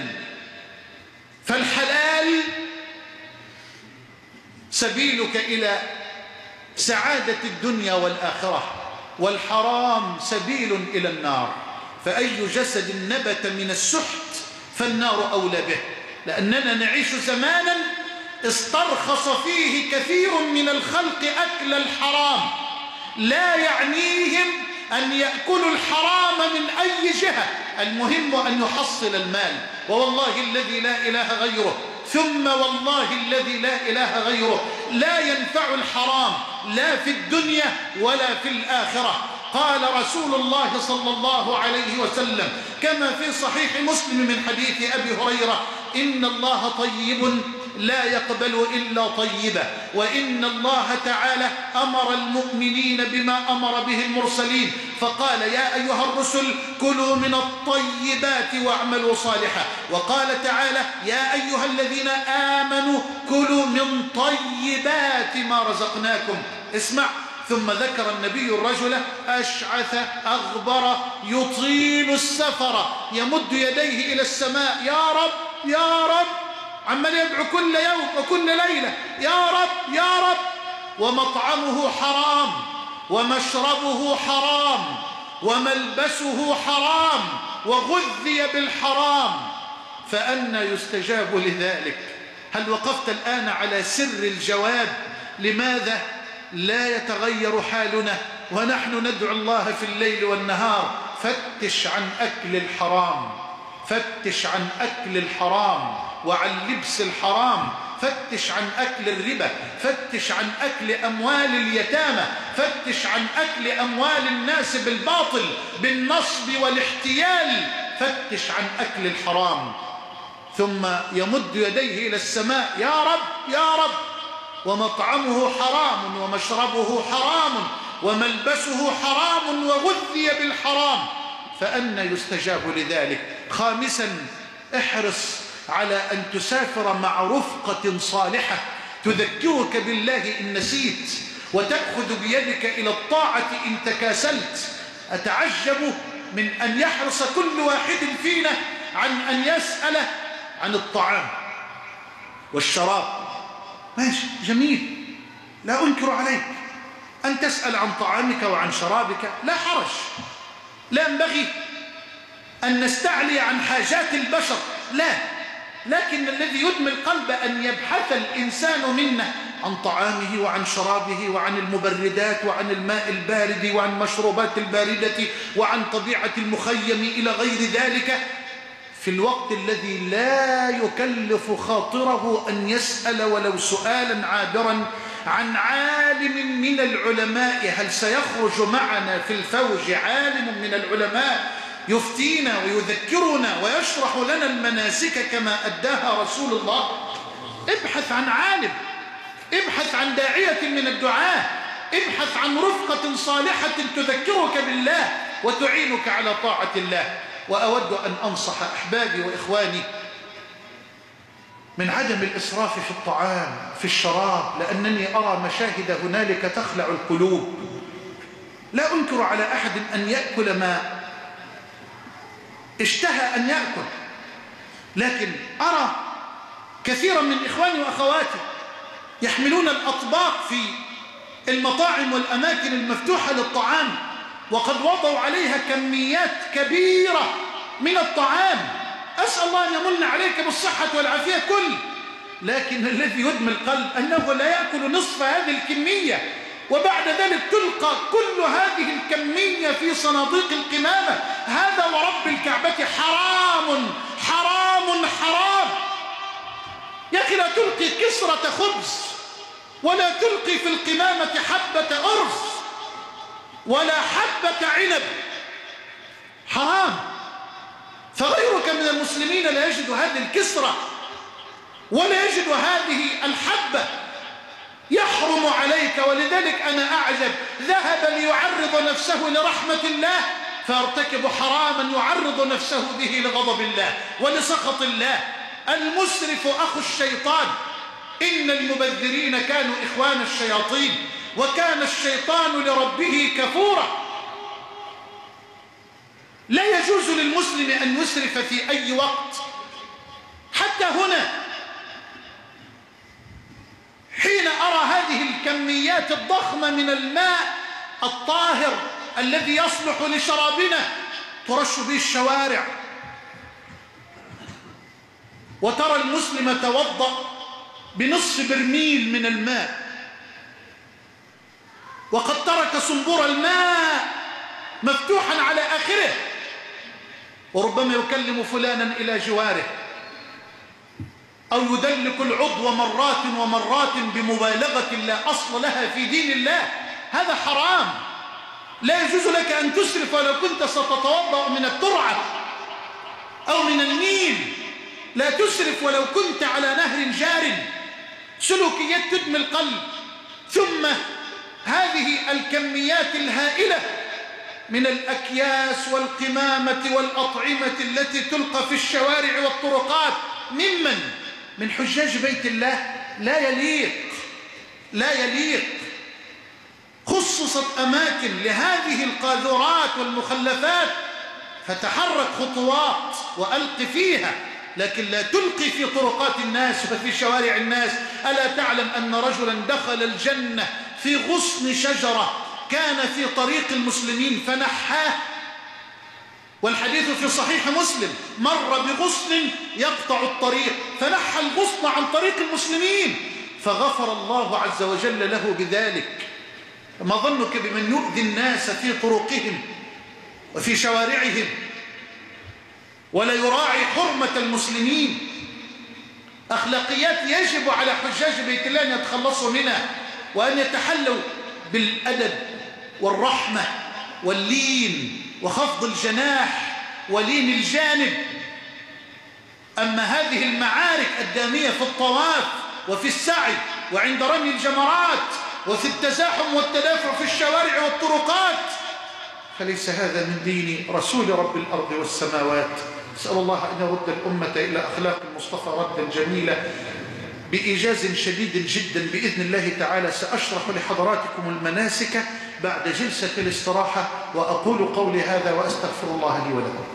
فالحلال سبيلك إلى سعادة الدنيا والآخرة، والحرام سبيل إلى النار. فأي جسد نبت من السحت فالنار أولى به، لأننا نعيش زمانا استرخص فيه كثير من الخلق أكل الحرام، لا يعنيهم أن يأكلوا الحرام من أي جهة، المهم أن يحصل المال. ووالله الذي لا إله غيره، ثم والله الذي لا إله غيره، لا ينفع الحرام لا في الدنيا ولا في الآخرة. قال رسول الله صلى الله عليه وسلم كما في صحيح مسلم من حديث أبي هريرة: إن الله طيب لا يقبل إلا طيبا، وإن الله تعالى أمر المؤمنين بما أمر به المرسلين، فقال: يا أيها الرسل كلوا من الطيبات واعملوا صالحا. وقال تعالى: يا أيها الذين آمنوا كلوا من طيبات ما رزقناكم. اسمع: ثم ذكر النبي الرجل أشعث أغبر يطيل السفر يمد يديه إلى السماء: يا رب يا رب، عمال يدعو كل يوم وكل ليلة: يا رب يا رب، ومطعمه حرام ومشربه حرام وملبسه حرام وغذي بالحرام، فأنى يستجاب لذلك؟ هل وقفت الآن على سر الجواب؟ لماذا لا يتغير حالنا ونحن ندعو الله في الليل والنهار؟ فتش عن أكل الحرام، فتش عن أكل الحرام وعن لبس الحرام، فتش عن أكل الربا، فتش عن أكل أموال اليتامى، فتش عن أكل أموال الناس بالباطل بالنصب والاحتيال، فتش عن أكل الحرام. ثم يمد يديه إلى السماء: يا رب يا رب، ومطعمه حرام ومشربه حرام وملبسه حرام وغذي بالحرام، فأنى يستجاب لذلك؟ خامسا: احرص على أن تسافر مع رفقة صالحة تذكرك بالله إن نسيت، وتأخذ بيدك إلى الطاعة إن تكاسلت. أتعجب من أن يحرص كل واحد فينا عن أن يسأل عن الطعام والشراب. ماشي، جميل، لا أنكر عليك أن تسأل عن طعامك وعن شرابك، لا حرج، لا ينبغي أن نستعلي عن حاجات البشر، لا، لكن الذي يدمي القلب أن يبحث الإنسان منا عن طعامه وعن شرابه وعن المبردات وعن الماء البارد وعن المشروبات الباردة وعن طبيعة المخيم إلى غير ذلك، في الوقت الذي لا يكلف خاطره أن يسأل ولو سؤالا عابرا عن عالم من العلماء. هل سيخرج معنا في الفوج عالم من العلماء يفتينا ويذكرنا ويشرح لنا المناسك كما أداها رسول الله؟ ابحث عن عالم، ابحث عن داعية من الدعاة، ابحث عن رفقة صالحة تذكرك بالله وتعينك على طاعة الله. وأود أن أنصح أحبابي وإخواني من عدم الإسراف في الطعام في الشراب، لأنني أرى مشاهد هنالك تخلع القلوب. لا أنكر على أحد أن يأكل ما اشتهى أن يأكل. لكن أرى كثيرا من إخواني وأخواتي يحملون الأطباق في المطاعم والأماكن المفتوحة للطعام، وقد وضعوا عليها كميات كبيرة من الطعام. أسأل الله أن يمن عليك بالصحة والعافية كل، لكن الذي يدمي القلب أنه لا يأكل نصف هذه الكمية، وبعد ذلك تلقى كل هذه الكمية في صناديق القمامة. هذا ورب الكعبة حرام حرام حرام. يا أخي لا تلقي كسرة خبز، ولا تلقي في القمامة حبة أرز ولا حبة عنب، حرام. فغيرك من المسلمين لا يجد هذه الكسرة ولا يجد هذه الحبة، يحرم عليك. ولذلك أنا أعجب، ذهب ليعرض نفسه لرحمة الله فيرتكب حراما يعرض نفسه به لغضب الله ولسخط الله. المسرف أخو الشيطان، إن المبذرين كانوا إخوان الشياطين وكان الشيطان لربه كفورا. لا يجوز للمسلم أن يسرف في أي وقت. حتى هنا حين أرى هذه الكميات الضخمة من الماء الطاهر الذي يصلح لشرابنا ترش به الشوارع، وترى المسلم توضأ بنصف برميل من الماء، وقد ترك صنبور الماء مفتوحا على آخره، وربما يكلم فلانا إلى جواره أو يدلك العضو مرات ومرات بمبالغة لا أصل لها في دين الله. هذا حرام. لا يجوز لك أن تسرف ولو كنت ستتوضأ من الترعة أو من النيل. لا تسرف ولو كنت على نهر جار. سلوكيات تدمي القلب. ثم هذه الكميات الهائلة من الأكياس والقمامة والأطعمة التي تلقى في الشوارع والطرقات من حجاج بيت الله. لا يليق. خصصت أماكن لهذه القاذورات والمخلفات، فتحرك خطوات وألق فيها، لكن لا تلقي في طرقات الناس وفي شوارع الناس. ألا تعلم أن رجلا دخل الجنة في غصن شجرة كان في طريق المسلمين فنحاه؟ والحديث في صحيح مسلم، مر بغصن يقطع الطريق فنحى الغصن عن طريق المسلمين فغفر الله عز وجل له بذلك. ما ظنك بمن يؤذي الناس في طرقهم وفي شوارعهم ولا يراعي حرمة المسلمين؟ أخلاقيات يجب على حجاج بيت الله أن يتخلصوا منها، وأن يتحلوا بالأدب والرحمة واللين وخفض الجناح ولين الجانب. أما هذه المعارك الدامية في الطواف وفي السعي وعند رمي الجمرات وفي التزاحم والتدافع في الشوارع والطرقات، فليس هذا من دين رسول رب الأرض والسماوات. نسأل الله أن يرد الأمة إلى أخلاق المصطفى ردا جميلا بإيجاز شديد جدا بإذن الله تعالى. سأشرح لحضراتكم المناسك بعد جلسة الاستراحة، وأقول قولي هذا وأستغفر الله لي ولكم.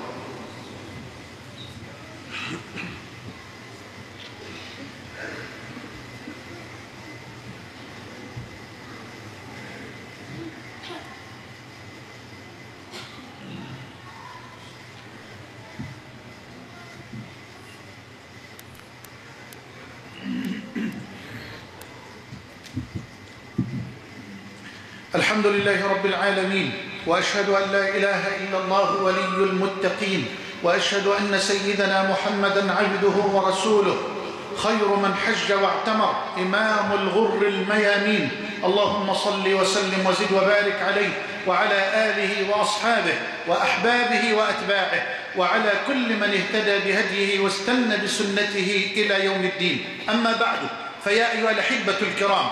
الحمد لله رب العالمين، وأشهد أن لا إله إلا الله ولي المتقين، وأشهد أن سيدنا محمدا عبده ورسوله، خير من حج واعتمر، إمام الغر الميامين. اللهم صل وسلم وزد وبارك عليه وعلى آله وأصحابه وأحبابه وأتباعه وعلى كل من اهتدى بهديه واستنى بسنته إلى يوم الدين. أما بعد، فيا أيها الأحبة الكرام،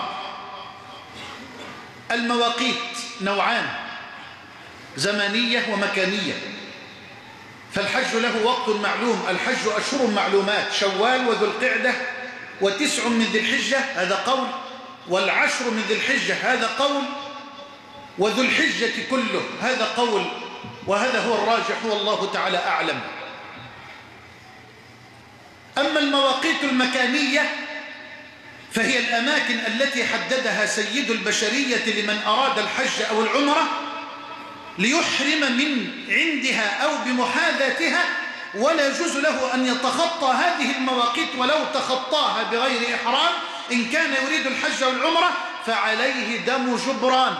المواقيت نوعان، زمنية ومكانية. فالحج له وقت معلوم. الحج أشهر معلومات، شوال وذو القعدة و9 من ذي الحجة، هذا قول، والعشر من ذي الحجة، هذا قول، وذو الحجة كله، هذا قول وهذا هو الراجح والله تعالى أعلم. أما المواقيت المكانية فهي الأماكن التي حددها سيد البشرية لمن أراد الحج أو العمرة ليحرم من عندها أو بمحاذاتها، ولا يجوز له أن يتخطى هذه المواقيت ولو تخطاها بغير إحرام. إن كان يريد الحج أو العمرة فعليه دم جبران،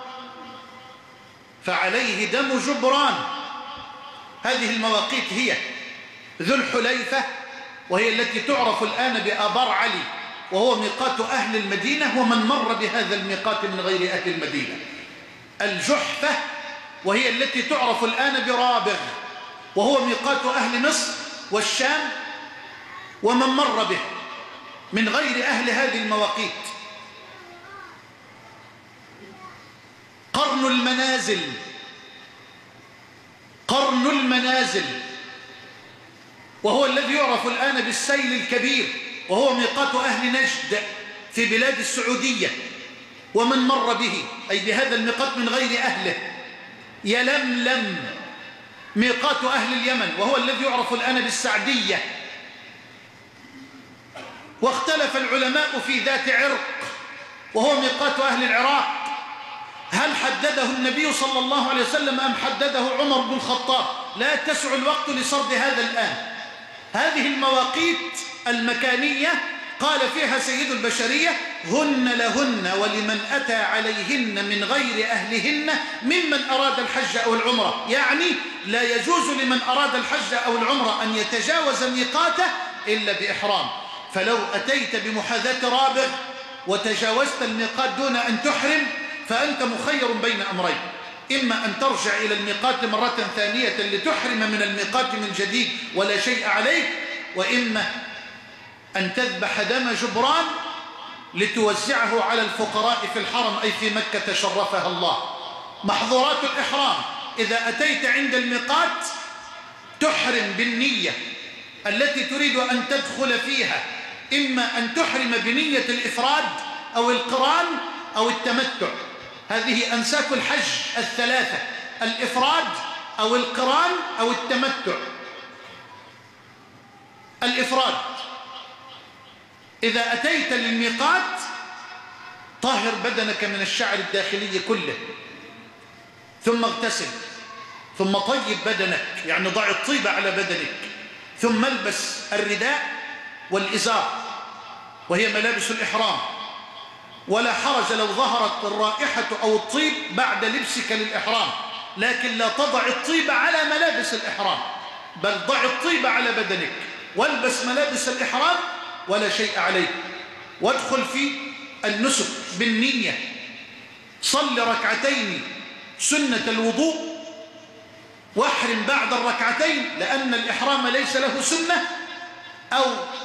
فعليه دم جبران. هذه المواقيت هي ذو الحليفة، وهي التي تعرف الآن بآبار علي، وهو ميقات أهل المدينة ومن مر بهذا الميقات من غير أهل المدينة. الجحفة، وهي التي تعرف الآن برابغ، وهو ميقات أهل مصر والشام ومن مر به من غير أهل هذه المواقيت. قرن المنازل، قرن المنازل وهو الذي يعرف الآن بالسيل الكبير، وهو ميقات أهل نجد في بلاد السعودية ومن مر به، أي بهذا الميقات من غير أهله. يلملم ميقات أهل اليمن، وهو الذي يعرف الآن بالسعدية. واختلف العلماء في ذات عرق، وهو ميقات أهل العراق. هل حدده النبي صلى الله عليه وسلم أم حدده عمر بن الخطاب؟ لا تسع الوقت لسرد هذا الآن. هذه المواقيت المكانية قال فيها سيد البشرية: هن لهن ولمن أتى عليهن من غير أهلهن ممن أراد الحج أو العمرة. يعني لا يجوز لمن أراد الحج أو العمرة أن يتجاوز ميقاته إلا بإحرام. فلو أتيت بمحاذاة رابغ وتجاوزت الميقات دون أن تحرم فأنت مخير بين أمرين: إما أن ترجع إلى الميقات مرة ثانية لتحرم من الميقات من جديد ولا شيء عليك، وإما أن تذبح دم جبران لتوزعه على الفقراء في الحرم، أي في مكة شرفها الله. محظورات الإحرام: إذا أتيت عند الميقات تحرم بالنية التي تريد أن تدخل فيها، إما أن تحرم بنية الإفراد أو القران أو التمتع. هذه أنساك الحج الثلاثة: الإفراد أو القران أو التمتع. الإفراد: إذا أتيت للميقات طهر بدنك من الشعر الداخلي كله، ثم اغتسل، ثم طيب بدنك، يعني ضع الطيب على بدنك، ثم البس الرداء والإزار وهي ملابس الإحرام. ولا حرج لو ظهرت الرائحة أو الطيب بعد لبسك للإحرام، لكن لا تضع الطيب على ملابس الإحرام، بل ضع الطيب على بدنك والبس ملابس الإحرام ولا شيء عليك. وادخل في النسك بالنية، صل ركعتين سنة الوضوء واحرم بعد الركعتين، لأن الإحرام ليس له سنة. أو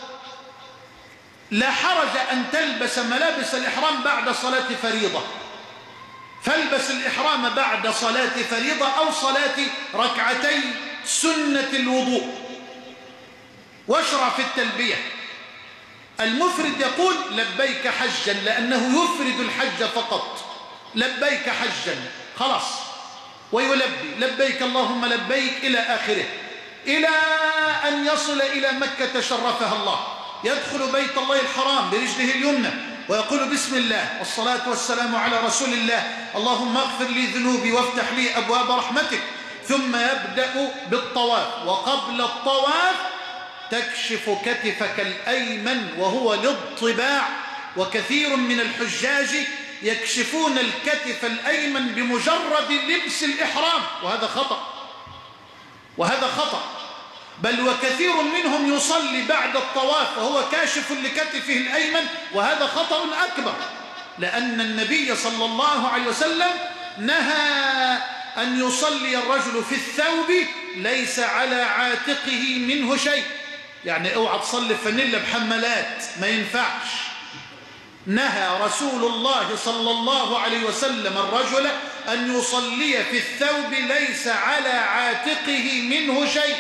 لا حرج أن تلبس ملابس الإحرام بعد صلاة فريضة، فالبس الإحرام بعد صلاة فريضة أو صلاة ركعتي سنة الوضوء، واشرع في التلبية. المفرد يقول لبيك حجا، لأنه يفرد الحج فقط، لبيك حجا خلاص، ويلبي لبيك اللهم لبيك إلى آخره، إلى أن يصل إلى مكة شرفها الله. يدخل بيت الله الحرام برجله اليمنى ويقول بسم الله والصلاة والسلام على رسول الله، اللهم اغفر لي ذنوبي وافتح لي أبواب رحمتك. ثم يبدأ بالطواف، وقبل الطواف تكشف كتفك الأيمن وهو للطباع، وكثير من الحجاج يكشفون الكتف الأيمن بمجرد لبس الإحرام، وهذا خطأ، وهذا خطأ. بل وكثير منهم يصلي بعد الطواف وهو كاشف لكتفه الأيمن، وهذا خطأ أكبر، لأن النبي صلى الله عليه وسلم نهى أن يصلي الرجل في الثوب ليس على عاتقه منه شيء. يعني اوعى تصلي فانيلا بحملات، ما ينفعش. نهى رسول الله صلى الله عليه وسلم الرجل أن يصلي في الثوب ليس على عاتقه منه شيء.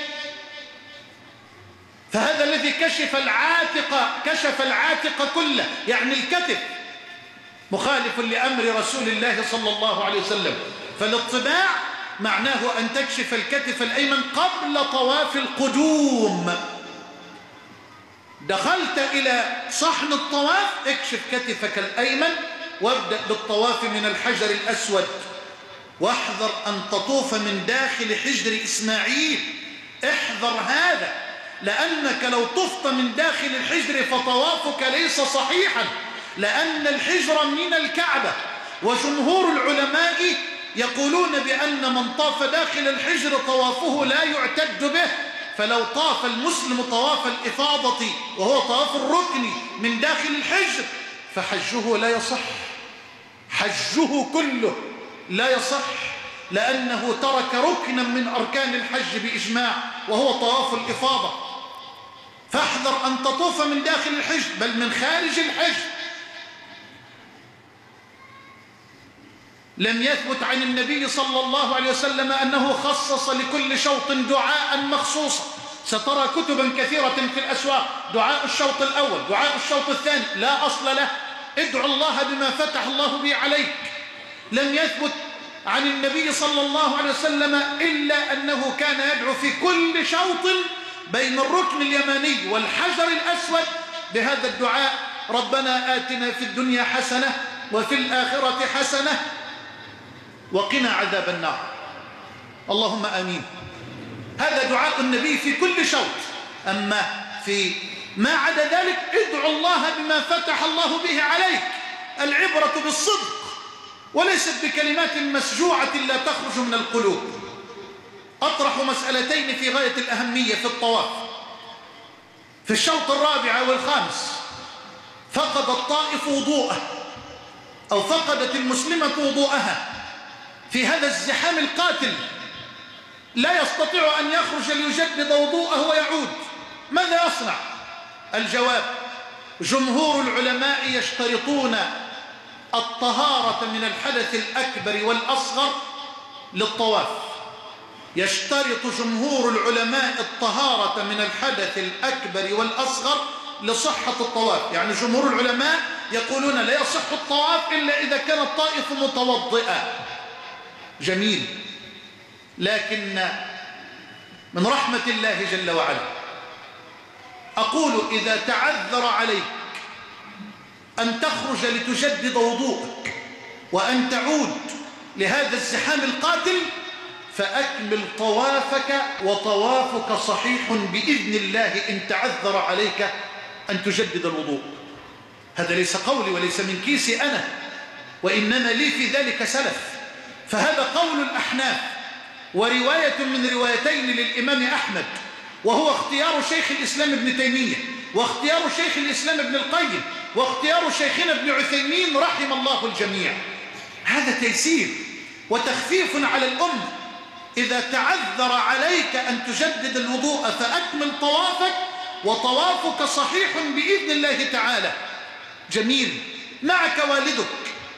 فهذا الذي كشف العاتق كله، يعني الكتف، مخالف لأمر رسول الله صلى الله عليه وسلم. فالاطباع معناه أن تكشف الكتف الأيمن قبل طواف القدوم. دخلت إلى صحن الطواف اكشف كتفك الأيمن وابدأ بالطواف من الحجر الأسود، واحذر أن تطوف من داخل حجر إسماعيل، احذر هذا، لأنك لو طفت من داخل الحجر فطوافك ليس صحيحا، لأن الحجر من الكعبة، وجمهور العلماء يقولون بأن من طاف داخل الحجر طوافه لا يعتد به. فلو طاف المسلم طواف الإفاضة وهو طواف الركن من داخل الحجر فحجه لا يصح، حجه كله لا يصح، لأنه ترك ركنا من أركان الحج بإجماع وهو طواف الإفاضة. فاحذر أن تطوف من داخل الحجر بل من خارج الحجر. لم يثبت عن النبي صلى الله عليه وسلم أنه خصص لكل شوط دعاء مخصوصا. سترى كتبا كثيرة في الأسواق، دعاء الشوط الأول، دعاء الشوط الثاني، لا أصل له، ادعو الله بما فتح الله به عليك. لم يثبت عن النبي صلى الله عليه وسلم إلا أنه كان يدعو في كل شوط بين الركن اليماني والحجر الأسود بهذا الدعاء: ربنا آتنا في الدنيا حسنة وفي الآخرة حسنة وقنا عذاب النار. اللهم آمين. هذا دعاء النبي في كل شوط. أما في ما عدا ذلك ادعو الله بما فتح الله به عليك. العبرة بالصدق وليست بكلمات مسجوعة لا تخرج من القلوب. أطرح مسألتين في غاية الأهمية في الطواف. في الشوط الرابع والخامس فقد الطائف وضوءه أو فقدت المسلمة وضوءها في هذا الزحام القاتل، لا يستطيع أن يخرج ليجدد وضوءه ويعود. ماذا يصنع؟ الجواب: جمهور العلماء يشترطون الطهارة من الحدث الأكبر والأصغر للطواف. يشترط جمهور العلماء الطهارة من الحدث الأكبر والأصغر لصحة الطواف. يعني جمهور العلماء يقولون لا يصح الطواف إلا إذا كان الطائف متوضئا. جميل. لكن من رحمة الله جل وعلا أقول: إذا تعذر عليك أن تخرج لتجدد وضوءك وأن تعود لهذا الزحام القاتل فأكمل طوافك، وطوافك صحيح بإذن الله إن تعذر عليك أن تجدد الوضوء. هذا ليس قولي وليس من كيسي أنا، وإنما لي في ذلك سلف. فهذا قول الأحناف، ورواية من روايتين للإمام أحمد، وهو اختيار شيخ الإسلام ابن تيمية، واختيار شيخ الإسلام ابن القيم، واختيار شيخنا ابن عثيمين رحم الله الجميع. هذا تيسير وتخفيف على الأمة. إذا تعذر عليك أن تجدد الوضوء فأكمل طوافك، وطوافك صحيح بإذن الله تعالى. جميل. معك والدك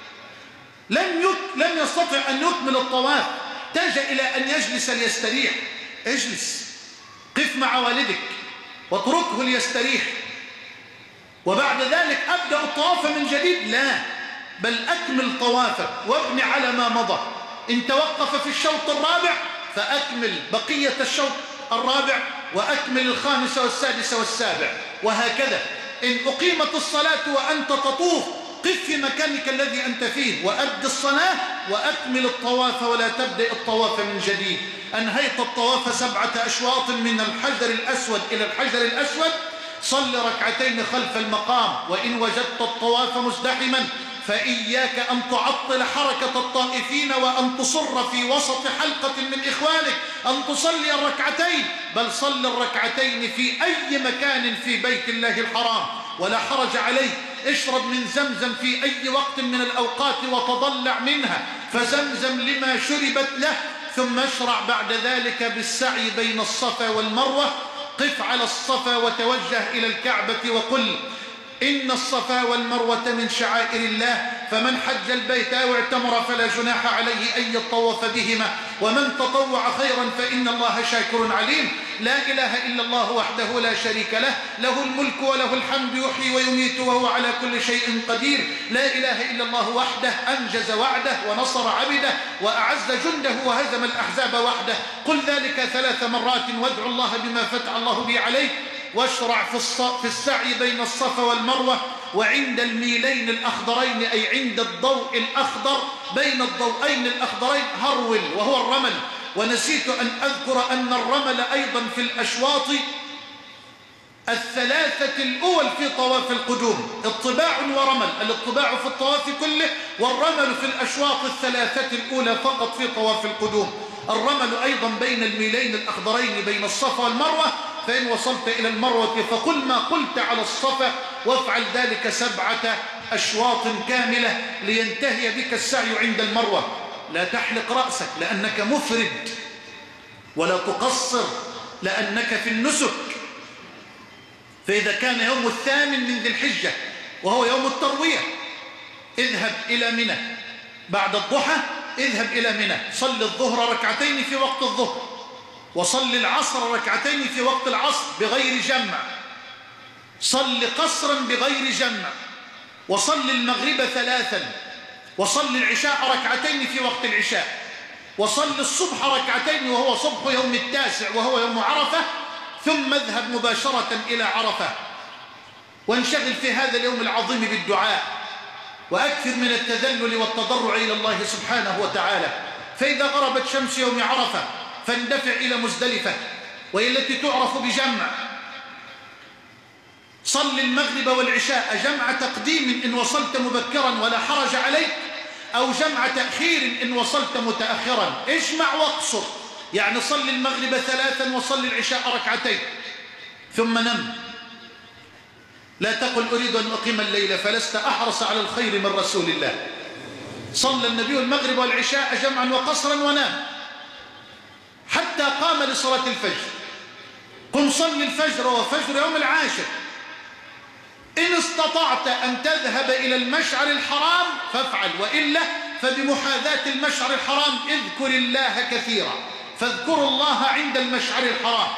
لم يستطع أن يكمل الطواف، تاج إلى أن يجلس ليستريح. اجلس، قف مع والدك واتركه ليستريح، وبعد ذلك أبدأ الطواف من جديد. لا، بل أكمل طوافك وابني على ما مضى. إن توقف في الشوط الرابع فأكمل بقية الشوط الرابع، وأكمل الخامس والسادس والسابع، وهكذا. إن أقيمت الصلاة وأنت تطوف قف في مكانك الذي أنت فيه وأد الصلاة وأكمل الطواف، ولا تبدأ الطواف من جديد. أنهيت الطواف 7 أشواط من الحجر الأسود إلى الحجر الأسود، صل ركعتين خلف المقام. وإن وجدت الطواف مزدحما فإياك أن تعطل حركة الطائفين وأن تصر في وسط حلقة من إخوانك أن تصلي الركعتين، بل صل الركعتين في أي مكان في بيت الله الحرام ولا حرج عليك. اشرب من زمزم في أي وقت من الأوقات وتضلع منها، فزمزم لما شربت له. ثم اشرع بعد ذلك بالسعي بين الصفا والمروة. قف على الصفا وتوجه إلى الكعبة وقل: إن الصفا والمروة من شعائر الله، فمن حج البيت أو اعتمر فلا جناح عليه أن يطوف بهما. ومن تطوع خيرا فإن الله شاكر عليم. لا إله إلا الله وحده لا شريك له، له الملك وله الحمد، يحيي ويميت وهو على كل شيء قدير. لا إله إلا الله وحده أنجز وعده ونصر عبده وأعز جنده وهزم الأحزاب وحده. قل ذلك 3 مرات وادع الله بما فتح الله به عليك، واشرع في السعي بين الصفا والمروة وعند الميلين الأخضرين، أي عند الضوء الأخضر بين الضوئين الأخضرين هرول وهو الرمل. ونسيت أن أذكر أن الرمل أيضا في الأشواط 3 الأول في طواف القدوم، اطباع ورمل، الاطباع في الطواف كله، والرمل في الأشواط 3 الأولى فقط في طواف القدوم. الرمل أيضا بين الميلين الأخضرين بين الصفا والمروة، فإن وصلت إلى المروة فقل ما قلت على الصفا، وافعل ذلك 7 أشواط كاملة لينتهي بك السعي عند المروة. لا تحلق رأسك لأنك مفرد، ولا تقصر لأنك في النسك. فإذا كان يوم 8 من ذي الحجة وهو يوم التروية، اذهب إلى منى بعد الضحى، اذهب إلى منى، صل الظهر ركعتين في وقت الظهر، وصل العصر ركعتين في وقت العصر بغير جمع، صل قصرا بغير جمع، وصل المغرب 3، وصل العشاء ركعتين في وقت العشاء، وصل الصبح ركعتين وهو صبح يوم 9 وهو يوم عرفة، ثم اذهب مباشرة إلى عرفة، وانشغل في هذا اليوم العظيم بالدعاء، وأكثر من التذلل والتضرع إلى الله سبحانه وتعالى. فإذا غربت شمس يوم عرفة فاندفع إلى مزدلفة، وهي التي تعرف بجمع، صل المغرب والعشاء جمع تقديم إن وصلت مبكرا ولا حرج عليك، أو جمع تأخير إن وصلت متأخرا. اجمع واقصر، يعني صل المغرب 3 وصل العشاء ركعتين ثم نم. لا تقل أريد أن أقيم الليل فلست أحرص على الخير من رسول الله. صلى النبي المغرب والعشاء جمعا وقصرا ونام حتى قام لصلاة الفجر. قم صل الفجر وفجر يوم العاشر. إن استطعت أن تذهب إلى المشعر الحرام فافعل، وإلا فبمحاذاة المشعر الحرام اذكر الله كثيرا، فاذكروا الله عند المشعر الحرام.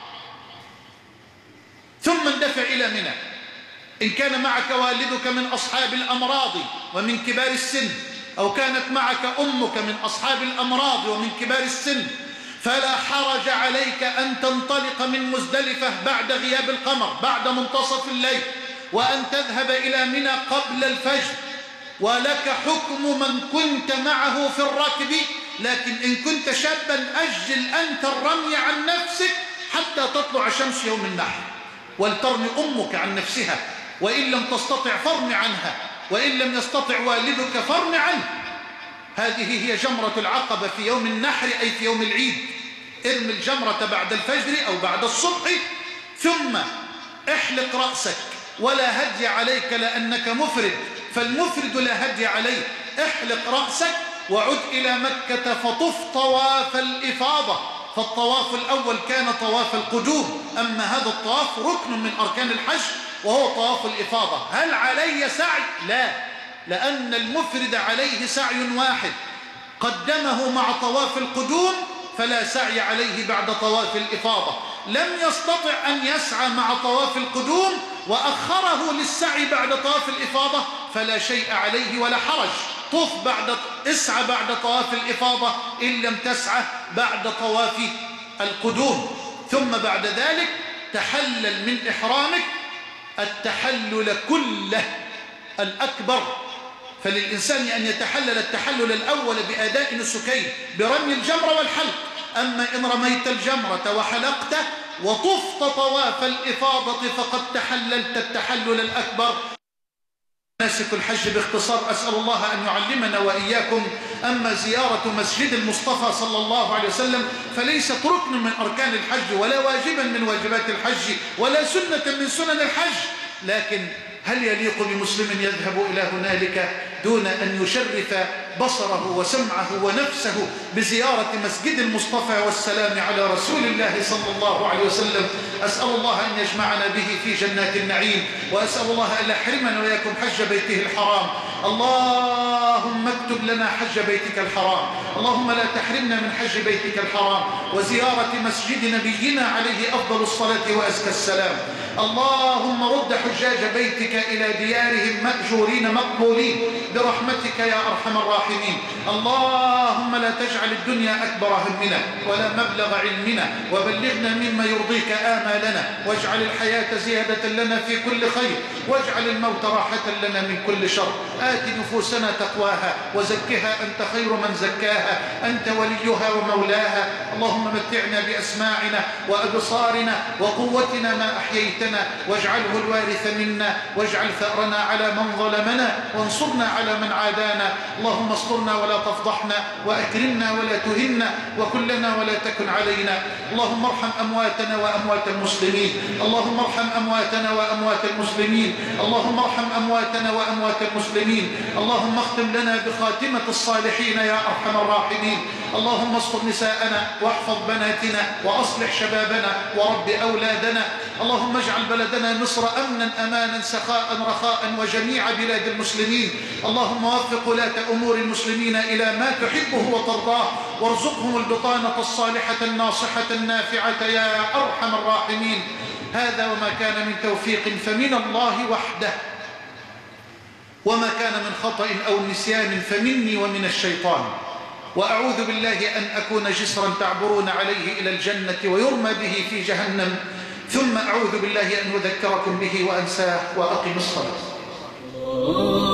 ثم اندفع إلى منى. إن كان معك والدك من أصحاب الأمراض ومن كبار السن، أو كانت معك أمك من أصحاب الأمراض ومن كبار السن، فلا حرج عليك أن تنطلق من مزدلفة بعد غياب القمر بعد منتصف الليل، وأن تذهب إلى منى قبل الفجر. ولك حكم من كنت معه في الركب، لكن إن كنت شابا أجل أنت الرمي عن نفسك حتى تطلع شمس يوم النحر، ولترمي أمك عن نفسها، وإن لم تستطع فرم عنها، وإن لم يستطع والدك فرم عنه. هذه هي جمرة العقبة في يوم النحر، أي في يوم العيد. ارمي الجمرة بعد الفجر أو بعد الصبح، ثم احلق رأسك، ولا هدي عليك لأنك مفرد، فالمفرد لا هدي عليه. احلق رأسك وعد إلى مكة فطف طواف الإفاضة، فالطواف الأول كان طواف القدوم، أما هذا الطواف ركن من أركان الحج وهو طواف الإفاضة. هل علي سعي؟ لا، لأن المفرد عليه سعي واحد قدمه مع طواف القدوم، فلا سعي عليه بعد طواف الإفاضة. لم يستطع أن يسعى مع طواف القدوم وأخره للسعي بعد طواف الإفاضة، فلا شيء عليه ولا حرج. اسعى بعد طواف الإفاضة إن لم تسعى بعد طواف القدوم. ثم بعد ذلك تحلل من إحرامك التحلل كله الأكبر. فللإنسان أن يتحلل التحلل الأول بأداء نسكين برمي الجمرة والحلق. أما إن رميت الجمرة وحلقت وطفت طواف الإفاضة فقد تحللت التحلل الأكبر. مناسك الحج باختصار أسأل الله أن يعلمنا وإياكم. أما زيارة مسجد المصطفى صلى الله عليه وسلم فليست ركن من أركان الحج، ولا واجبا من واجبات الحج، ولا سنة من سنن الحج، لكن هل يليق بمسلم يذهب إلى هنالك دون أن يشرف بصره وسمعه ونفسه بزيارة مسجد المصطفى والسلام على رسول الله صلى الله عليه وسلم؟ أسأل الله أن يجمعنا به في جنات النعيم، وأسأل الله أن لا يحرمنا وإياكم حج بيته الحرام. اللهم اكتب لنا حج بيتك الحرام، اللهم لا تحرمنا من حج بيتك الحرام وزيارة مسجد نبينا عليه أفضل الصلاة وأزكى السلام. اللهم رد حجاج بيتك إلى ديارهم مأجورين مقبولين برحمتك يا أرحم الراحمين. اللهم لا تجعل الدنيا أكبر همنا ولا مبلغ علمنا، وبلغنا مما يرضيك آمالنا، واجعل الحياة زيادة لنا في كل خير، واجعل الموت راحة لنا من كل شر. آت نفوسنا تقواها وزكها أنت خير من زكاها، أنت وليها ومولاها. اللهم متعنا بأسماعنا وأبصارنا وقوتنا ما أحييتنا، واجعله الوارث منا، واجعل ثأرنا على من ظلمنا، وانصرنا على من عادانا. اللهم استرنا ولا تفضحنا، وأكرمنا ولا تهنا، وكلنا ولا تكن علينا. اللهم ارحم أمواتنا وأموات المسلمين، اللهم ارحم أمواتنا وأموات المسلمين، اللهم ارحم أمواتنا وأموات المسلمين. اللهم اختم لنا بخاتمة الصالحين يا أرحم الراحمين. اللهم استر نساءنا واحفظ بناتنا وأصلح شبابنا ورب أولادنا. اللهم اجعل بلدنا مصر أمنا أمانا سخاء رخاء وجميع بلاد المسلمين. اللهم وفق ولاة أمور المسلمين إلى ما تحبه وترضاه، وارزقهم البطانة الصالحة الناصحة النافعة يا أرحم الراحمين. هذا وما كان من توفيق فمن الله وحده، وما كان من خطأ أو نسيان فمني ومن الشيطان. وأعوذ بالله أن أكون جسرا تعبرون عليه إلى الجنة ويرمى به في جهنم، ثم أعوذ بالله أن أذكركم به وأنساه. وأقم الصلاة.